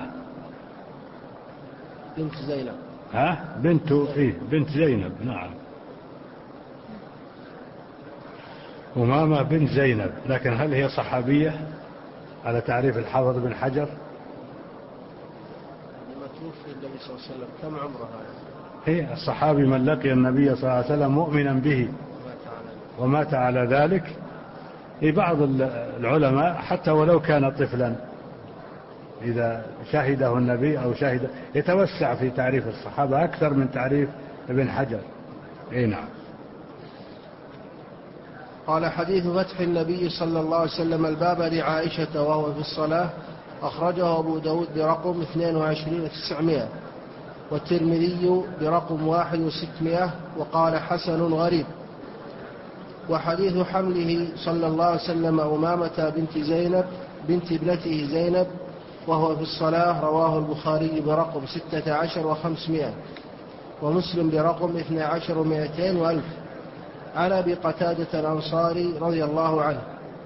[SPEAKER 2] بنت زينب.
[SPEAKER 1] بنت زينب. نعم. أمامة بنت زينب، لكن هل هي صحابية على تعريف الحافظ بن حجر؟
[SPEAKER 2] لما توفي النبي صلى الله عليه وسلم كم عمرها؟
[SPEAKER 1] هي الصحابي من لقي النبي صلى الله عليه وسلم مؤمنا به ومات على ذلك. بعض العلماء حتى ولو كان طفلا إذا شهده النبي أو شهد يتوسع في تعريف الصحابة أكثر من تعريف ابن حجر. نعم.
[SPEAKER 2] قال: حديث فتح النبي صلى الله عليه وسلم الباب لعائشة وهو في الصلاة أخرجه أبو داود برقم 22,900 والترمذي برقم 1,600 وقال: حسن غريب. وحديث حمله صلى الله عليه وسلم أمامة بنت ابنته زينب وهو في الصلاة رواه البخاري برقم 16,500 ومسلم برقم 12,200 وألف عن أبي قتادة الأنصاري رضي الله عنه.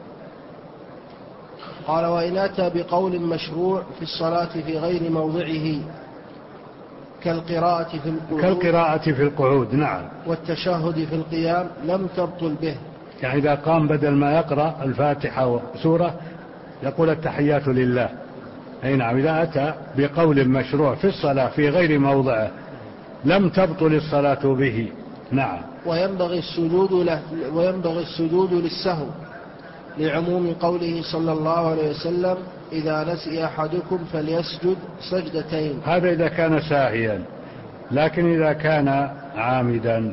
[SPEAKER 2] قال: وإن أتى بقول مشروع في الصلاة في غير موضعه كالقراءة في القعود
[SPEAKER 1] نعم،
[SPEAKER 2] والتشهد في القيام لم تبطل به.
[SPEAKER 1] يعني إذا قام بدل ما يقرأ الفاتحة وسورة يقول التحيات لله. نعم. إذا أتى بقول مشروع في الصلاة في غير موضعه لم تبطل الصلاة به. نعم.
[SPEAKER 2] وينبغي السجود للسهو لعموم قوله صلى الله عليه وسلم إذا نسي أحدكم فليسجد سجدتين.
[SPEAKER 1] هذا إذا كان ساهيا، لكن إذا كان عامدا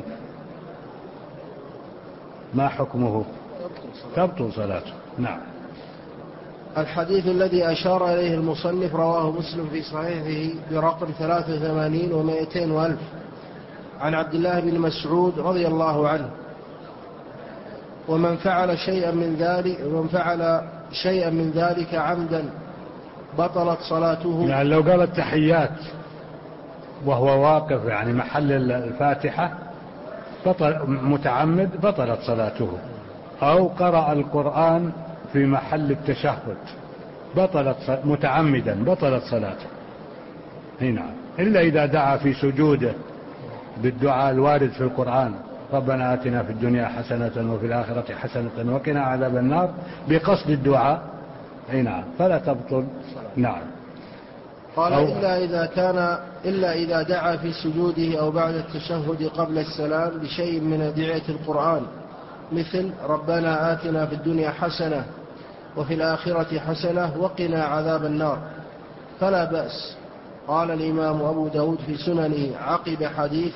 [SPEAKER 1] ما حكمه؟ تبطل صلاته. نعم.
[SPEAKER 2] الحديث الذي أشار إليه المصنف رواه مسلم في صحيحه برقم 83 و200 وألف عن عبد الله بن مسعود رضي الله عنه: ومن فعل شيئا من ذلك عمدا بطلت صلاته.
[SPEAKER 1] يعني لو قال التحيات وهو واقف يعني محل الفاتحة متعمد بطلت صلاته، أو قرأ القرآن في محل التشهد متعمدا بطلت صلاته. هنا إلا إذا دعا في سجوده بالدعاء الوارد في القرآن: ربنا آتنا في الدنيا حسنة وفي الآخرة حسنة وقنا عذاب النار، بقصد الدعاء، هنا فلا تبطل. نعم.
[SPEAKER 2] قال: إلا إذا دعا في سجوده أو بعد التشهد قبل السلام بشيء من أدعية القرآن، مثل ربنا آتنا في الدنيا حسنة وفي الآخرة حسنة وقنا عذاب النار، فلا بأس. قال الإمام أبو داود في سننه عقب حديث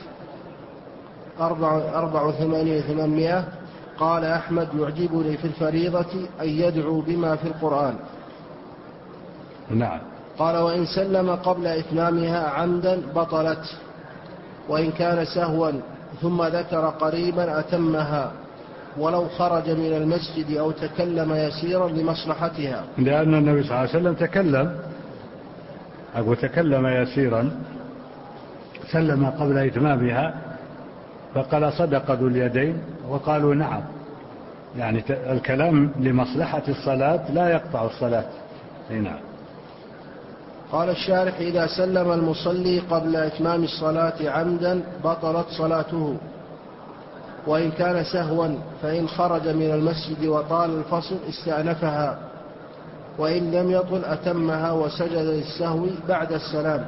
[SPEAKER 2] 84 قال أحمد: يعجبني في الفريضة أن يدعو بما في القرآن.
[SPEAKER 1] نعم.
[SPEAKER 2] قال: وإن سلم قبل إتمامها عمدا بطلت، وإن كان سهوا ثم ذكر قريبا أتمها ولو خرج من المسجد أو تكلم يسيرا لمصلحتها.
[SPEAKER 1] لأن النبي صلى الله عليه وسلم تكلم يسيرا، سلم قبل إتمامها، فقال: صدق ذو اليدين، وقالوا: نعم. يعني الكلام لمصلحة الصلاة لا يقطع الصلاة. نعم.
[SPEAKER 2] قال الشارح: إذا سلم المصلي قبل إتمام الصلاة عمدا بطلت صلاته، وإن كان سهوا فإن خرج من المسجد وطال الفصل استأنفها، وإن لم يطل أتمها وسجد للسهو بعد السلام،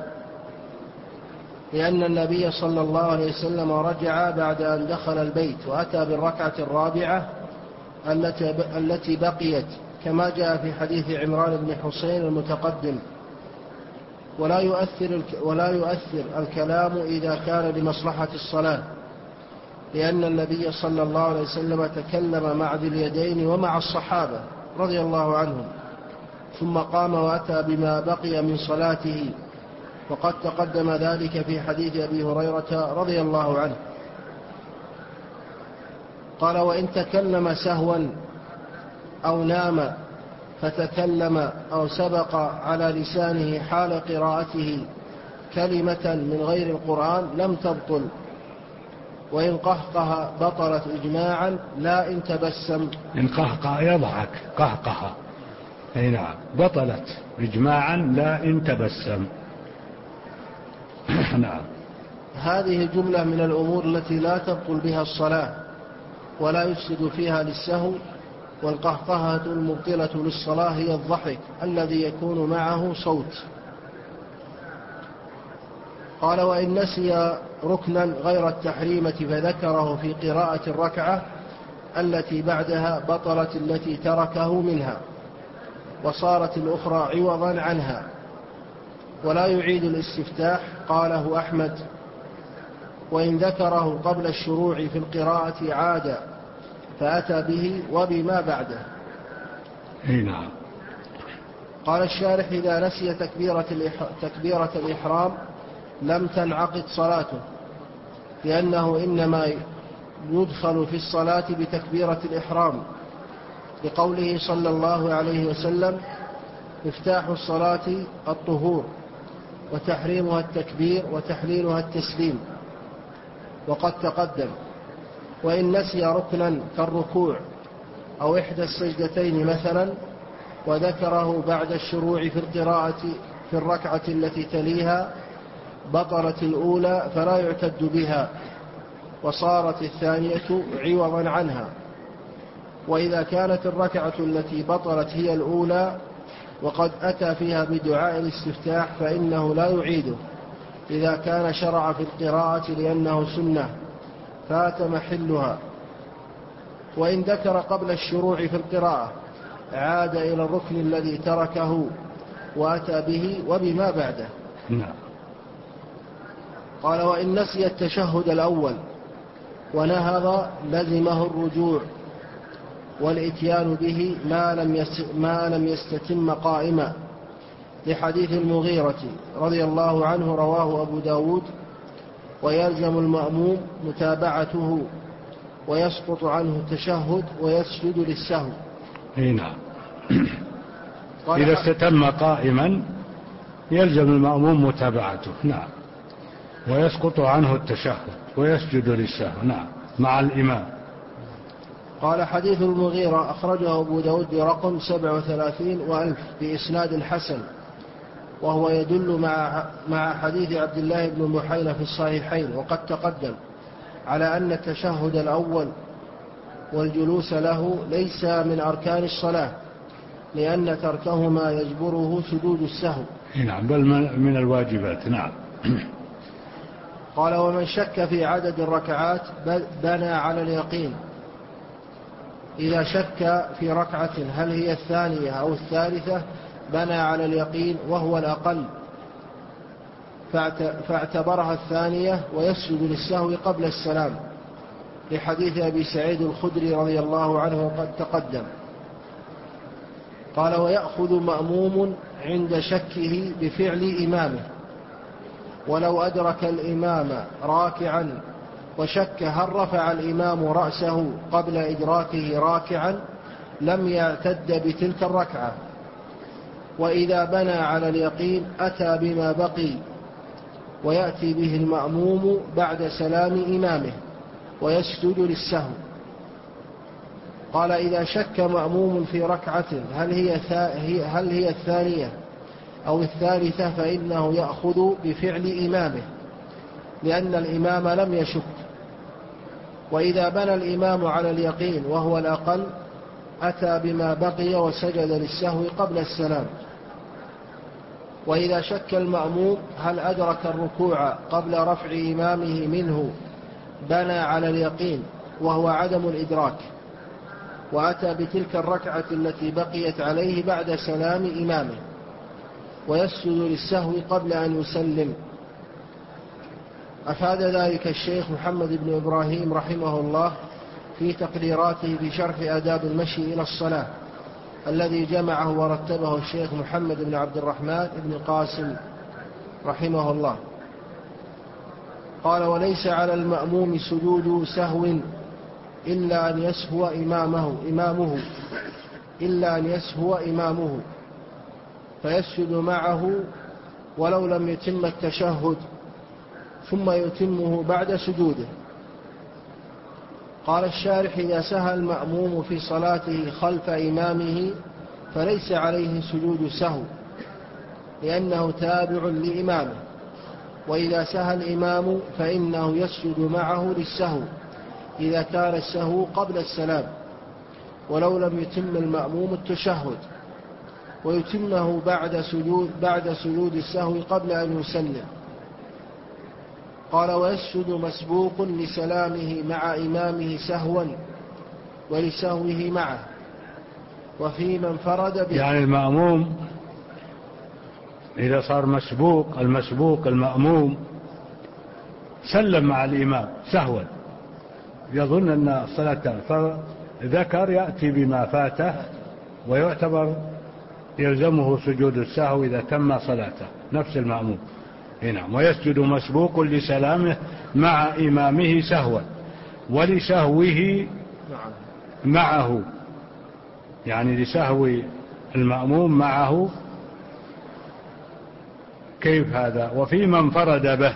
[SPEAKER 2] لأن النبي صلى الله عليه وسلم رجع بعد أن دخل البيت وأتى بالركعة الرابعة التي بقيت، كما جاء في حديث عمران بن حسين المتقدم. ولا يؤثر الكلام إذا كان لمصلحة الصلاة، لأن النبي صلى الله عليه وسلم تكلم مع ذي اليدين ومع الصحابة رضي الله عنهم، ثم قام وأتى بما بقي من صلاته، وقد تقدم ذلك في حديث أبي هريرة رضي الله عنه. قال: وإن تكلم سهوا أو نام فتكلم أو سبق على لسانه حال قراءته كلمة من غير القرآن لم تبطل، وإن قهقه بطلت إجماعا لا إن تبسم.
[SPEAKER 1] إن قهقه يضحك قهقه، أي نعم، بطلت إجماعا لا إن تبسم. نعم.
[SPEAKER 2] هذه جملة من الأمور التي لا تبطل بها الصلاة ولا يفسد فيها للسهو. والقهقهة المبطلة للصلاة هي الضحك الذي يكون معه صوت. قال: وإن نسي ركنا غير التحريمة فذكره في قراءة الركعة التي بعدها بطلت التي تركه منها، وصارت الأخرى عوضا عنها، ولا يعيد الاستفتاح. قاله أحمد: وإن ذكره قبل الشروع في القراءة عاد فأتى به وبما بعده.
[SPEAKER 1] نعم.
[SPEAKER 2] قال الشارح: إذا نسي تكبيرة الإحرام لم تنعقد صلاته، لأنه إنما يدخل في الصلاة بتكبيرة الإحرام، لقوله صلى الله عليه وسلم: مفتاح الصلاة الطهور، وتحريمها التكبير، وتحليلها التسليم، وقد تقدم. وإن نسي ركنا كالركوع أو إحدى السجدتين مثلا وذكره بعد الشروع في القراءة في الركعة التي تليها بطلت الأولى فلا يعتد بها، وصارت الثانية عوضا عنها. وإذا كانت الركعة التي بطلت هي الأولى وقد أتى فيها بدعاء الاستفتاح فإنه لا يعيده إذا كان شرع في القراءة لأنه سنة فات محلها. وإن ذكر قبل الشروع في القراءة عاد إلى الركن الذي تركه وأتى به وبما بعده.
[SPEAKER 1] نعم.
[SPEAKER 2] قال وإن نسي التشهد الأول ونهض لزمه الرجوع والإتيان به ما لم يستتم قائما، لحديث المغيرة رضي الله عنه رواه أبو داود، ويلزم المأموم متابعته ويسقط عنه التشهد ويسجد للسهو.
[SPEAKER 1] نعم. إذا استتم قائما يلزم المأموم متابعته. نعم. ويسقط عنه التشهد ويسجد للسهو. نعم. مع الإمام.
[SPEAKER 2] قال حديث المغيرة أخرجه أبو داود برقم 37 وألف بإسناد الحسن، وهو يدل مع حديث عبد الله بن بحينة في الصحيحين وقد تقدم على أن التشهد الأول والجلوس له ليس من أركان الصلاة، لأن تركهما يجبره سجود السهو.
[SPEAKER 1] نعم، بل من الواجبات. نعم.
[SPEAKER 2] قال ومن شك في عدد الركعات بنى على اليقين. إذا شك في ركعة هل هي الثانية أو الثالثة بنى على اليقين وهو الأقل، فاعتبرها الثانية ويسجد للسهو قبل السلام، لحديث أبي سعيد الخدري رضي الله عنه وقد تقدم. قال ويأخذ مأموم عند شكه بفعل إمامه، ولو أدرك الإمام راكعا وشك هل رفع الإمام رأسه قبل إدراكه راكعا لم يعتد بتلك الركعة. وإذا بنى على اليقين أتى بما بقي ويأتي به المأموم بعد سلام إمامه ويسجد للسهو. قال إذا شك مأموم في ركعة هل هي الثانية أو الثالثة فإنه يأخذ بفعل إمامه، لأن الإمام لم يشك. وإذا بنى الإمام على اليقين وهو الأقل أتى بما بقي وسجد للسهو قبل السلام. وإذا شك المأموم هل أدرك الركوع قبل رفع إمامه منه بنى على اليقين وهو عدم الإدراك، وأتى بتلك الركعة التي بقيت عليه بعد سلام إمامه ويسجد للسهو قبل أن يسلم. أفاد ذلك الشيخ محمد بن إبراهيم رحمه الله في تقريراته بشرح آداب المشي إلى الصلاة، الذي جمعه ورتبه الشيخ محمد بن عبد الرحمن بن قاسم رحمه الله. قال وليس على المأموم سجود سهو إلا أن يسهو إمامه فيسجد معه ولو لم يتم التشهد ثم يتمه بعد سجوده. قال الشارح إذا سهى المأموم في صلاته خلف إمامه فليس عليه سجود سهو لأنه تابع لإمامه، وإذا سهى الإمام فإنه يسجد معه للسهو إذا كان السهو قبل السلام ولو لم يتم المأموم التشهد، ويتمه بعد سجود السهو قبل أن يسلم. قال ويسجد مسبوق لسلامه مع إمامه سهوا ولسهوه معه، وفي من فرد به.
[SPEAKER 1] يعني المأموم إذا صار المسبوق المأموم سلم مع الإمام سهوا يظن أن الصلاة فذكر يأتي بما فاته ويعتبر يلزمه سجود السهو إذا تم صلاته نفس المأموم. نعم. ويسجد مسبوق لسلامه مع إمامه سهوا ولسهوه معه، يعني لسهو المأموم معه. كيف هذا؟ وفي من فرد به،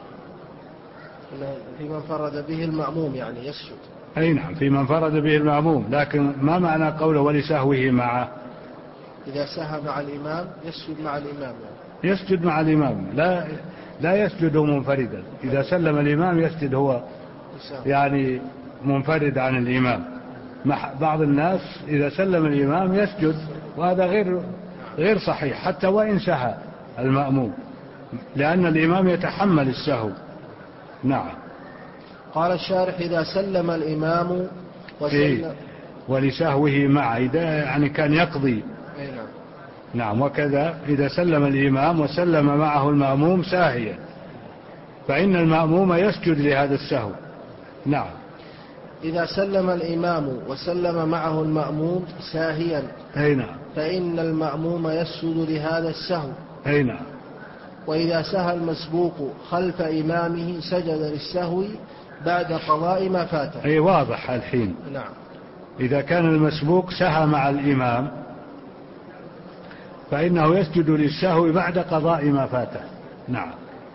[SPEAKER 2] في من فرد به المأموم يعني يسجد.
[SPEAKER 1] أي نعم، في من فرد به المأموم، لكن ما معنى قوله ولسهوه معه؟
[SPEAKER 2] إذا سهى مع الإمام يسجد مع الإمام يعني.
[SPEAKER 1] يسجد مع الإمام، لا يسجد منفردا. إذا سلم الإمام يسجد هو يعني منفرد عن الإمام. بعض الناس إذا سلم الإمام يسجد، وهذا غير صحيح حتى وإن سهى المأموم، لأن الإمام يتحمل السهو. نعم.
[SPEAKER 2] قال الشارح إذا سلم الإمام
[SPEAKER 1] ولسهوه مع يعني كان يقضي. نعم. وكذا إذا سلم الإمام وسلم معه المأموم ساهيا فإن المأموم يسجد لهذا السهو. نعم.
[SPEAKER 2] إذا سلم الإمام وسلم معه المأموم ساهيا
[SPEAKER 1] نعم.
[SPEAKER 2] فإن المأموم يسجد لهذا السهو.
[SPEAKER 1] نعم.
[SPEAKER 2] وإذا سهى المسبوق خلف إمامه سجد للسهو بعد قضاء ما فاته.
[SPEAKER 1] أي واضح الحين.
[SPEAKER 2] نعم.
[SPEAKER 1] إذا كان المسبوق سهى مع الإمام فإنه يسجد للسهو بعد قضاء ما فاته. نعم.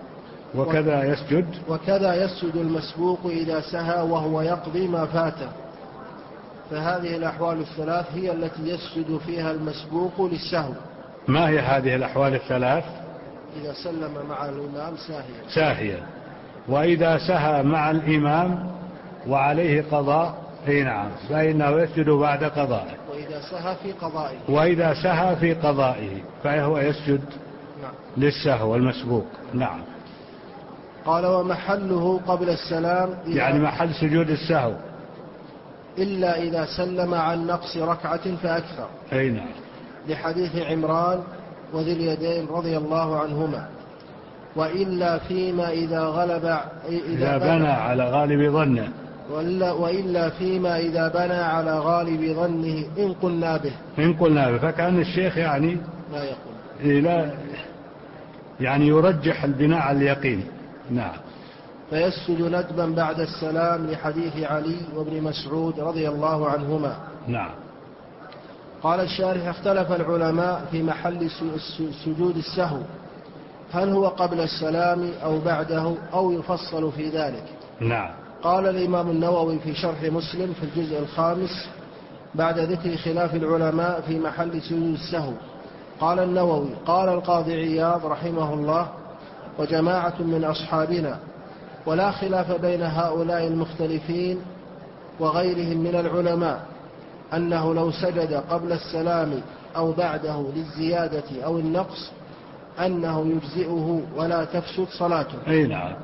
[SPEAKER 1] وكذا يسجد
[SPEAKER 2] المسبوق إذا سهى وهو يقضي ما فاته. فهذه الأحوال الثلاث هي التي يسجد فيها المسبوق للسهو.
[SPEAKER 1] ما هي هذه الأحوال الثلاث؟
[SPEAKER 2] إذا سلم مع الإمام
[SPEAKER 1] ساهيا، وإذا سهى مع الإمام وعليه قضاء نعم فإنه يسجد بعد قضائه. وإذا سهى في قضائه فهو يسجد للسهو المسبوق. نعم.
[SPEAKER 2] قال ومحله قبل السلام
[SPEAKER 1] يعني محل سجود السهو
[SPEAKER 2] إلا إذا سلم عن نقص ركعة فأكثر.
[SPEAKER 1] نعم.
[SPEAKER 2] لحديث عمران وذي اليدين رضي الله عنهما. وإلا فيما إذا
[SPEAKER 1] بنى على غالب ظنه.
[SPEAKER 2] وإلا فيما إذا بنى على غالب ظنه إن قلنا به.
[SPEAKER 1] فكان الشيخ يعني لا يعني يرجح البناء على اليقين. نعم.
[SPEAKER 2] فيسجد ندبا بعد السلام لحديث علي وابن مسعود رضي الله عنهما.
[SPEAKER 1] نعم.
[SPEAKER 2] قال الشارح اختلف العلماء في محل سجود السهو هل هو قبل السلام أو بعده أو يفصل في ذلك.
[SPEAKER 1] نعم.
[SPEAKER 2] قال الإمام النووي في شرح مسلم في الجزء الخامس بعد ذكر خلاف العلماء في محل سجود السهو قال النووي قال القاضي عياض رحمه الله وجماعة من أصحابنا ولا خلاف بين هؤلاء المختلفين وغيرهم من العلماء أنه لو سجد قبل السلام أو بعده للزيادة أو النقص أنه يجزئه ولا تفسد صلاته.
[SPEAKER 1] نعم.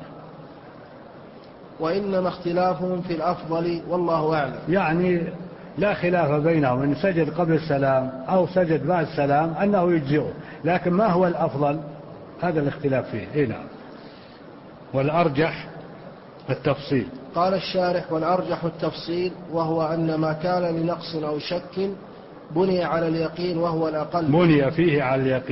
[SPEAKER 2] وإنما اختلافهم في الأفضل والله أعلم.
[SPEAKER 1] يعني لا خلاف بينهم إن سجد قبل السلام أو سجد بعد السلام أنه يجزئه، لكن ما هو الأفضل هذا الاختلاف فيه. نعم. والأرجح التفصيل.
[SPEAKER 2] قال الشارح والأرجح التفصيل وهو أن ما كان لنقص أو شك بني على اليقين وهو الأقل.
[SPEAKER 1] بني فيه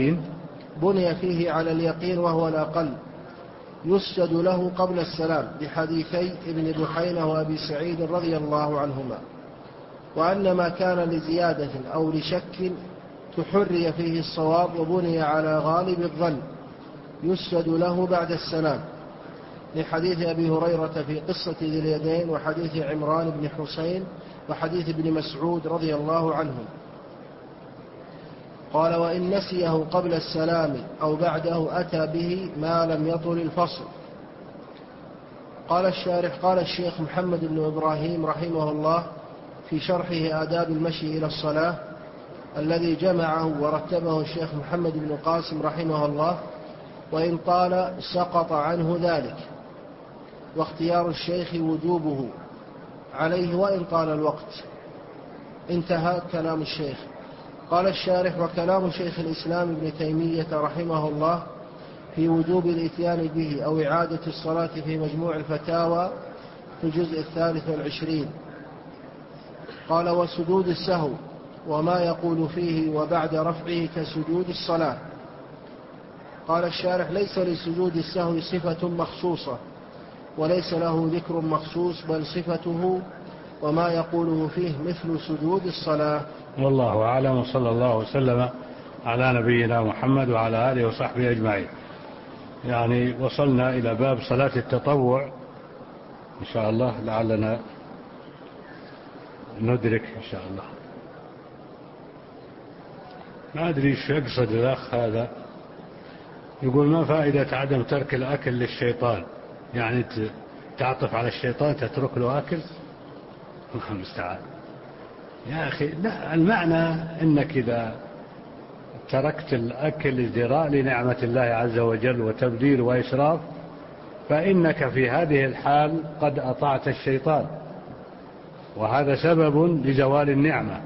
[SPEAKER 1] على اليقين
[SPEAKER 2] وهو الأقل يسجد له قبل السلام بحديثي ابن بحينة وأبي سعيد رضي الله عنهما. وأن ما كان لزيادة أو لشك تحري فيه الصواب وبني على غالب الظن يسجد له بعد السلام لحديث أبي هريرة في قصة ذي اليدين وحديث عمران بن حسين وحديث ابن مسعود رضي الله عنهم. قال وإن نسيه قبل السلام أو بعده أتى به ما لم يطل الفصل. قال الشارح قال الشيخ محمد بن إبراهيم رحمه الله في شرحه آداب المشي إلى الصلاة الذي جمعه ورتبه الشيخ محمد بن قاسم رحمه الله وإن طال سقط عنه ذلك واختيار الشيخ وجوبه عليه وإن طال الوقت. انتهى كلام الشيخ. قال الشارح وكلام شيخ الإسلام ابن تيمية رحمه الله في وجوب الإتيان به أو إعادة الصلاة في مجموع الفتاوى في الجزء 23. قال وسجود السهو وما يقول فيه وبعد رفعه كسجود الصلاة. قال الشارح ليس لسجود السهو صفة مخصوصة وليس له ذكر مخصوص بل صفته وما يقوله فيه مثل سجود الصلاة.
[SPEAKER 1] والله أعلم وصلى الله وسلم على نبينا محمد وعلى آله وصحبه أجمعين. يعني وصلنا إلى باب صلاة التطوع إن شاء الله لعلنا ندرك إن شاء الله. ما أدري إيش يقصد الأخ هذا يقول ما فائدة عدم ترك الأكل للشيطان، يعني تعطف على الشيطان تترك له أكل. الله المستعان يا أخي. لا، المعنى أنك إذا تركت الأكل ازدراء لنعمة الله عز وجل وتبذير وإسراف فإنك في هذه الحال قد أطعت الشيطان وهذا سبب لزوال النعمة.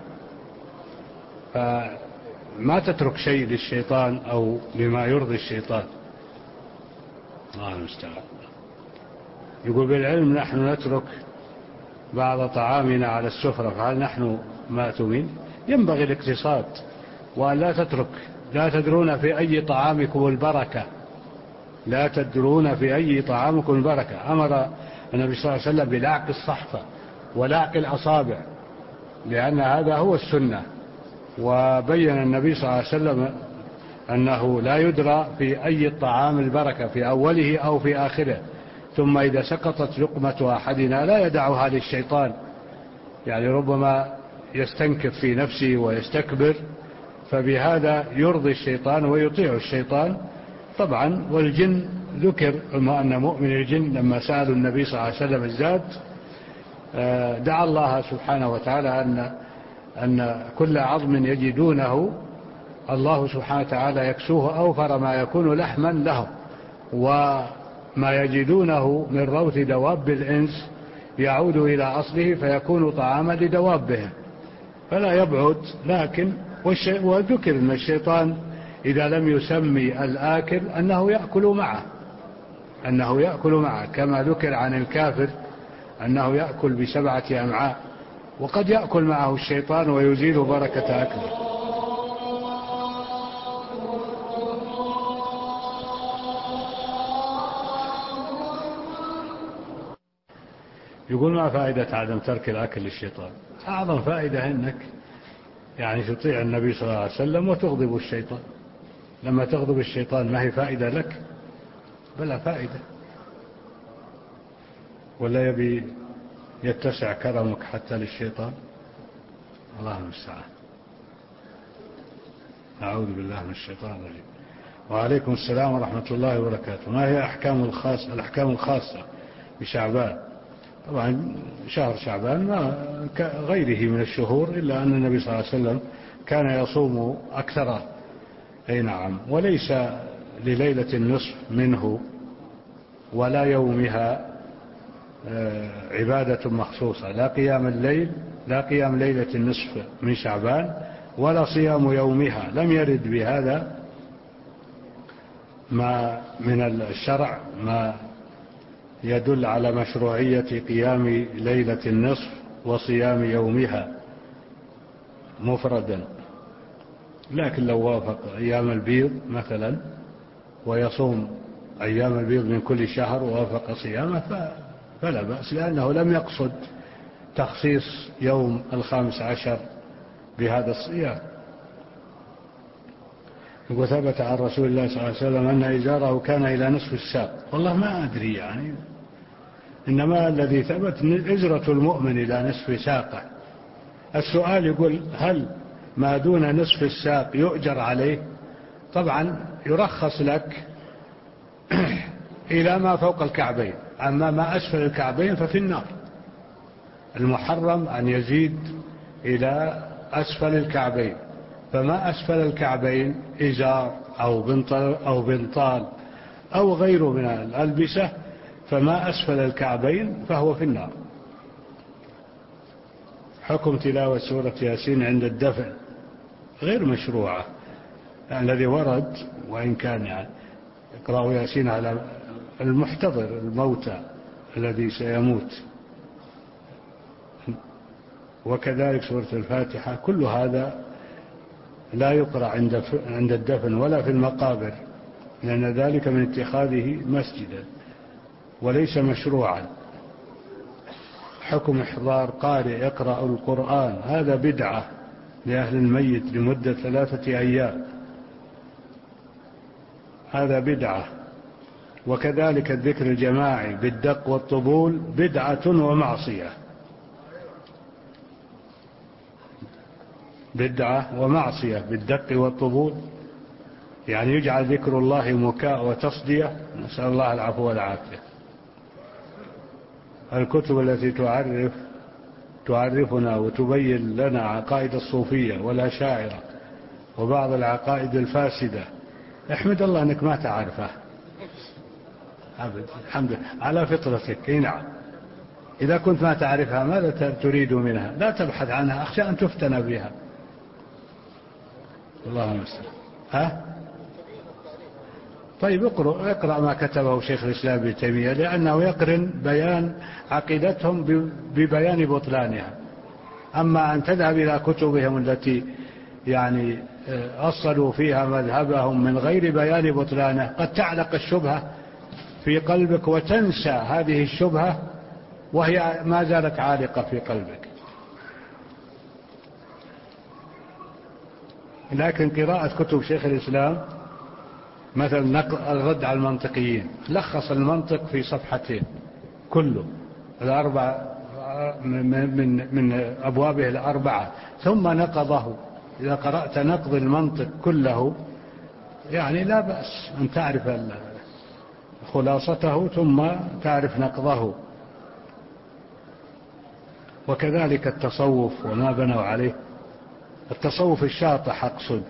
[SPEAKER 1] فما تترك شيء للشيطان أو لما يرضي الشيطان. الله المستعان. يقول بالعلم نحن نترك بعض طعامنا على السفرة، فهل نحن مأثومين؟ ينبغي الاقتصاد وأن لا تترك. لا تدرون في أي طعامكم البركة، لا تدرون في أي طعامكم البركة. أمر النبي صلى الله عليه وسلم بلعق الصحفة ولعق الأصابع، لأن هذا هو السنة. وبين النبي صلى الله عليه وسلم أنه لا يدرى في أي الطعام البركة، في أوله أو في آخره. ثم إذا سقطت لقمة أحدنا لا يدعها للشيطان، يعني ربما يستنكف في نفسه ويستكبر، فبهذا يرضي الشيطان ويطيع الشيطان طبعا. والجن ذكر أن مؤمن الجن لما سألوا النبي صلى الله عليه وسلم الزاد دعا الله سبحانه وتعالى أن كل عظم يجدونه الله سبحانه وتعالى يكسوه أوفر ما يكون لحما له، وما يجدونه من روث دواب الإنس يعود إلى أصله فيكون طعاما لدوابهم، فلا يبعد. لكن وذكر أن الشيطان إذا لم يسمي الآكل أنه يأكل معه، كما ذكر عن الكافر أنه يأكل ب7 أمعاء، وقد يأكل معه الشيطان ويزيل بركة أكله. يقول ما فائدة عدم ترك الأكل للشيطان؟ أعظم فائدة أنك يعني تطيع النبي صلى الله عليه وسلم وتغضب الشيطان. لما تغضب الشيطان ما هي فائدة لك؟ بلا فائدة. ولا يبي يتسع كرمك حتى للشيطان؟ الله المستعان. أعوذ بالله من الشيطان الرجيم. وعليكم السلام ورحمة الله وبركاته. ما هي الأحكام الخاصة بشعبان؟ طبعا شهر شعبان ما غيره من الشهور، إلا أن النبي صلى الله عليه وسلم كان يصوم أكثره. أي نعم. وليس لليلة النصف منه ولا يومها عبادة مخصوصة، لا قيام ليلة النصف من شعبان ولا صيام يومها. لم يرد بهذا ما من الشرع ما يدل على مشروعية قيام ليلة النصف وصيام يومها مفردا. لكن لو وافق أيام البيض مثلا ويصوم أيام البيض من كل شهر ووافق صيامه فلا بأس، لأنه لم يقصد تخصيص يوم 15 بهذا الصيام. وثبت عن رسول الله صلى الله عليه وسلم أن إزاره كان إلى نصف الساق. والله ما أدري يعني، إنما الذي ثبت إزرة المؤمن إلى نصف ساقه. السؤال يقول هل ما دون نصف الساق يؤجر عليه؟ طبعا يرخص لك إلى ما فوق الكعبين، أما ما أسفل الكعبين ففي النار. المحرم أن يزيد إلى أسفل الكعبين، فما أسفل الكعبين إزار أو بنطال أو غيره من الألبسة، فما أسفل الكعبين فهو في النار. حكم تلاوة سورة ياسين عند الدفن غير مشروعة، يعني الذي ورد وإن كان يعني يقرأ ياسين على المحتضر الموتى الذي سيموت، وكذلك سورة الفاتحة، كل هذا لا يقرأ عند الدفن ولا في المقابر، لأن ذلك من اتخاذه مسجدا وليس مشروعا. حكم إحضار قارئ يقرأ القرآن، هذا بدعة لأهل الميت لمدة 3 أيام، هذا بدعة. وكذلك الذكر الجماعي بالدق والطبول بدعة ومعصية، بدعة ومعصية بالدق والطبول، يعني يجعل ذكر الله مكاء وتصدية، نسأل الله العفو والعافية. الكتب التي تعرفنا وتبين لنا عقائد الصوفية والأشاعرة وبعض العقائد الفاسدة، احمد الله أنك ما تعرفه، الحمد لله على فطرتك. نعم إذا كنت ما تعرفها ماذا تريد منها؟ لا تبحث عنها، أخشى أن تفتن بها. الله المستعان. ها؟ طيب اقرأ ما كتبه شيخ الإسلام ابن تيمية، لأنه يقرن بيان عقيدتهم ببيان بطلانها. أما أن تذهب إلى كتبهم التي يعني أصلوا فيها مذهبهم من غير بيان بطلانه، قد تعلق الشبهة في قلبك وتنسى هذه الشبهة وهي ما زالت عالقة في قلبك. لكن قراءة كتب شيخ الإسلام مثل الرد على المنطقيين، لخص المنطق في صفحتين كله، الأربع من أبوابه الأربعة، ثم نقضه. إذا قرأت نقض المنطق كله يعني لا بأس أن تعرف خلاصته ثم تعرف نقضه. وكذلك التصوف وما بنوا عليه، التصوف الشاطح أقصد،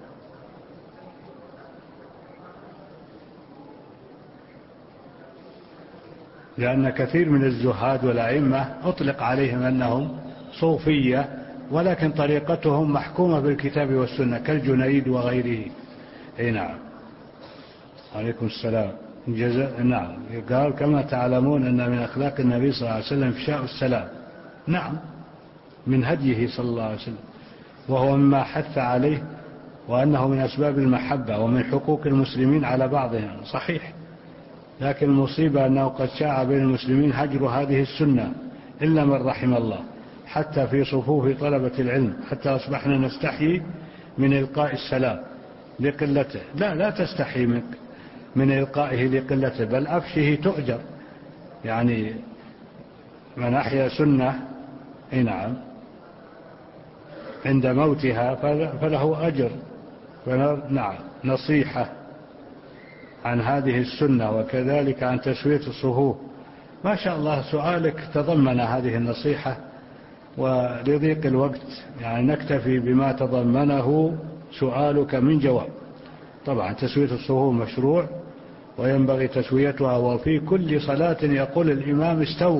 [SPEAKER 1] لأن كثير من الزهاد والأئمة أطلق عليهم أنهم صوفية، ولكن طريقتهم محكومة بالكتاب والسنة كالجنيد وغيره. أي نعم. عليكم السلام. نعم. قال كما تعلمون أن من أخلاق النبي صلى الله عليه وسلم إفشاء السلام. نعم، من هديه صلى الله عليه وسلم، وهو مما حث عليه، وأنه من أسباب المحبة ومن حقوق المسلمين على بعضهم. صحيح، لكن المصيبة أنه قد شاع بين المسلمين هجر هذه السنة إلا من رحم الله، حتى في صفوف طلبة العلم، حتى أصبحنا نستحي من إلقاء السلام لقلته. لا تستحي من إلقائه لقلته، بل أفشه تؤجر. يعني من أحيا سنة نعم عند موتها فله أجر. نعم، نصيحة عن هذه السنة، وكذلك عن تسوية الصفوف. ما شاء الله سؤالك تضمن هذه النصيحة، ولضيق الوقت يعني نكتفي بما تضمنه سؤالك من جواب. طبعا تسوية الصفوف مشروع وينبغي تسويتها، وفي كل صلاة يقول الإمام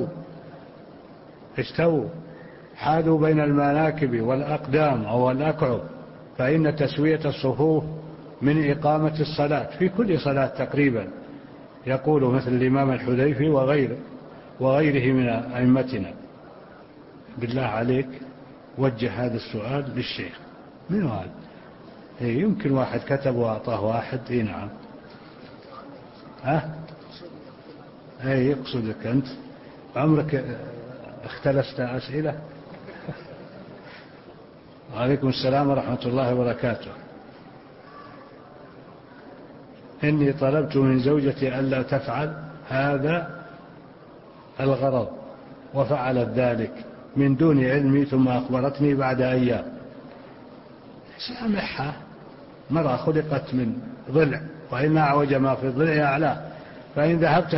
[SPEAKER 1] استووا حاذوا بين المناكب والأقدام أو الأكعب، فإن تسوية الصفوف من إقامة الصلاة في كل صلاة تقريبا، يقول مثل الإمام الحذيفي وغيره من أئمتنا. بالله عليك وجه هذا السؤال للشيخ. من هذا؟ يمكن واحد كتب وأعطاه واحد. نعم. يقصدك أنت، عمرك اختلست أسئلة. وعليكم السلام ورحمة الله وبركاته. إني طلبت من زوجتي ألا تفعل هذا الغرض وفعلت ذلك من دون علمي، ثم أخبرتني بعد أيام. سامحها، مرأة خلقت من ضلع، وإن أعوج ما في الضلع أعلاه، فإن ذهبت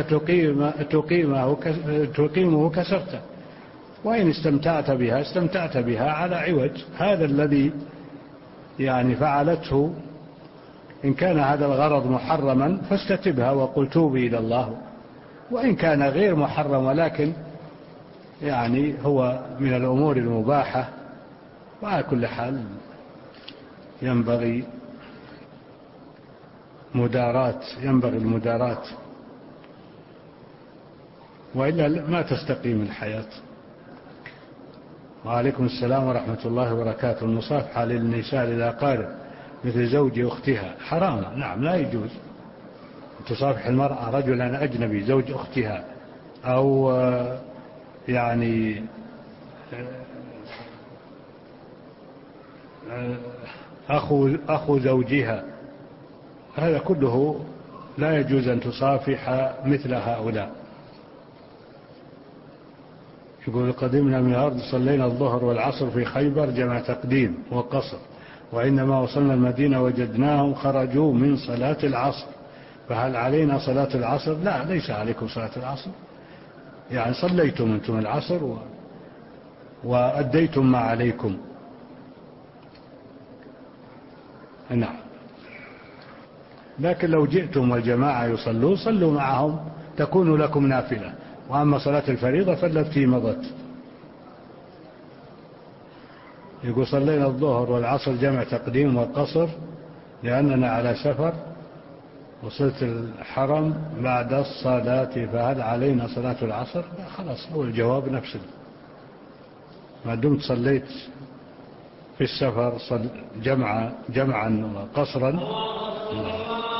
[SPEAKER 1] تقيمه كسرته، وإن استمتعت بها على عوج. هذا الذي يعني فعلته، إن كان هذا الغرض محرما فاستتبها وقل توبي إلى الله، وإن كان غير محرم ولكن يعني هو من الأمور المباحة، وعلى كل حال ينبغي المداراة، وإلا ما تستقيم الحياة. وعليكم السلام ورحمة الله وبركاته. المصافحة للنساء للأقارب مثل زوج أختها حرام. نعم، لا يجوز تصافح المرأة رجلا أجنبي زوج أختها، أو يعني أخو زوجها. هذا كله لا يجوز أن تصافح مثل هؤلاء. يقول قدمنا من الأرض صلينا الظهر والعصر في خيبر جمع تقديم وقصر، وإنما وصلنا المدينة وجدناهم خرجوا من صلاة العصر، فهل علينا صلاة العصر؟ لا، ليس عليكم صلاة العصر، يعني صليتم أنتم العصر وأديتم ما عليكم. نعم، لكن لو جئتم والجماعة يصلوا صلوا معهم، تكون لكم نافلة، وأما صلاة الفريضة فالتي مضت. يقول صلينا الظهر والعصر جمع تقديم والقصر لأننا على سفر، وصلت الحرم بعد الصلاة، فهل علينا صلاة العصر؟ لا خلاص، هو الجواب نفسه، ما دمت صليت في السفر جمعا وقصرا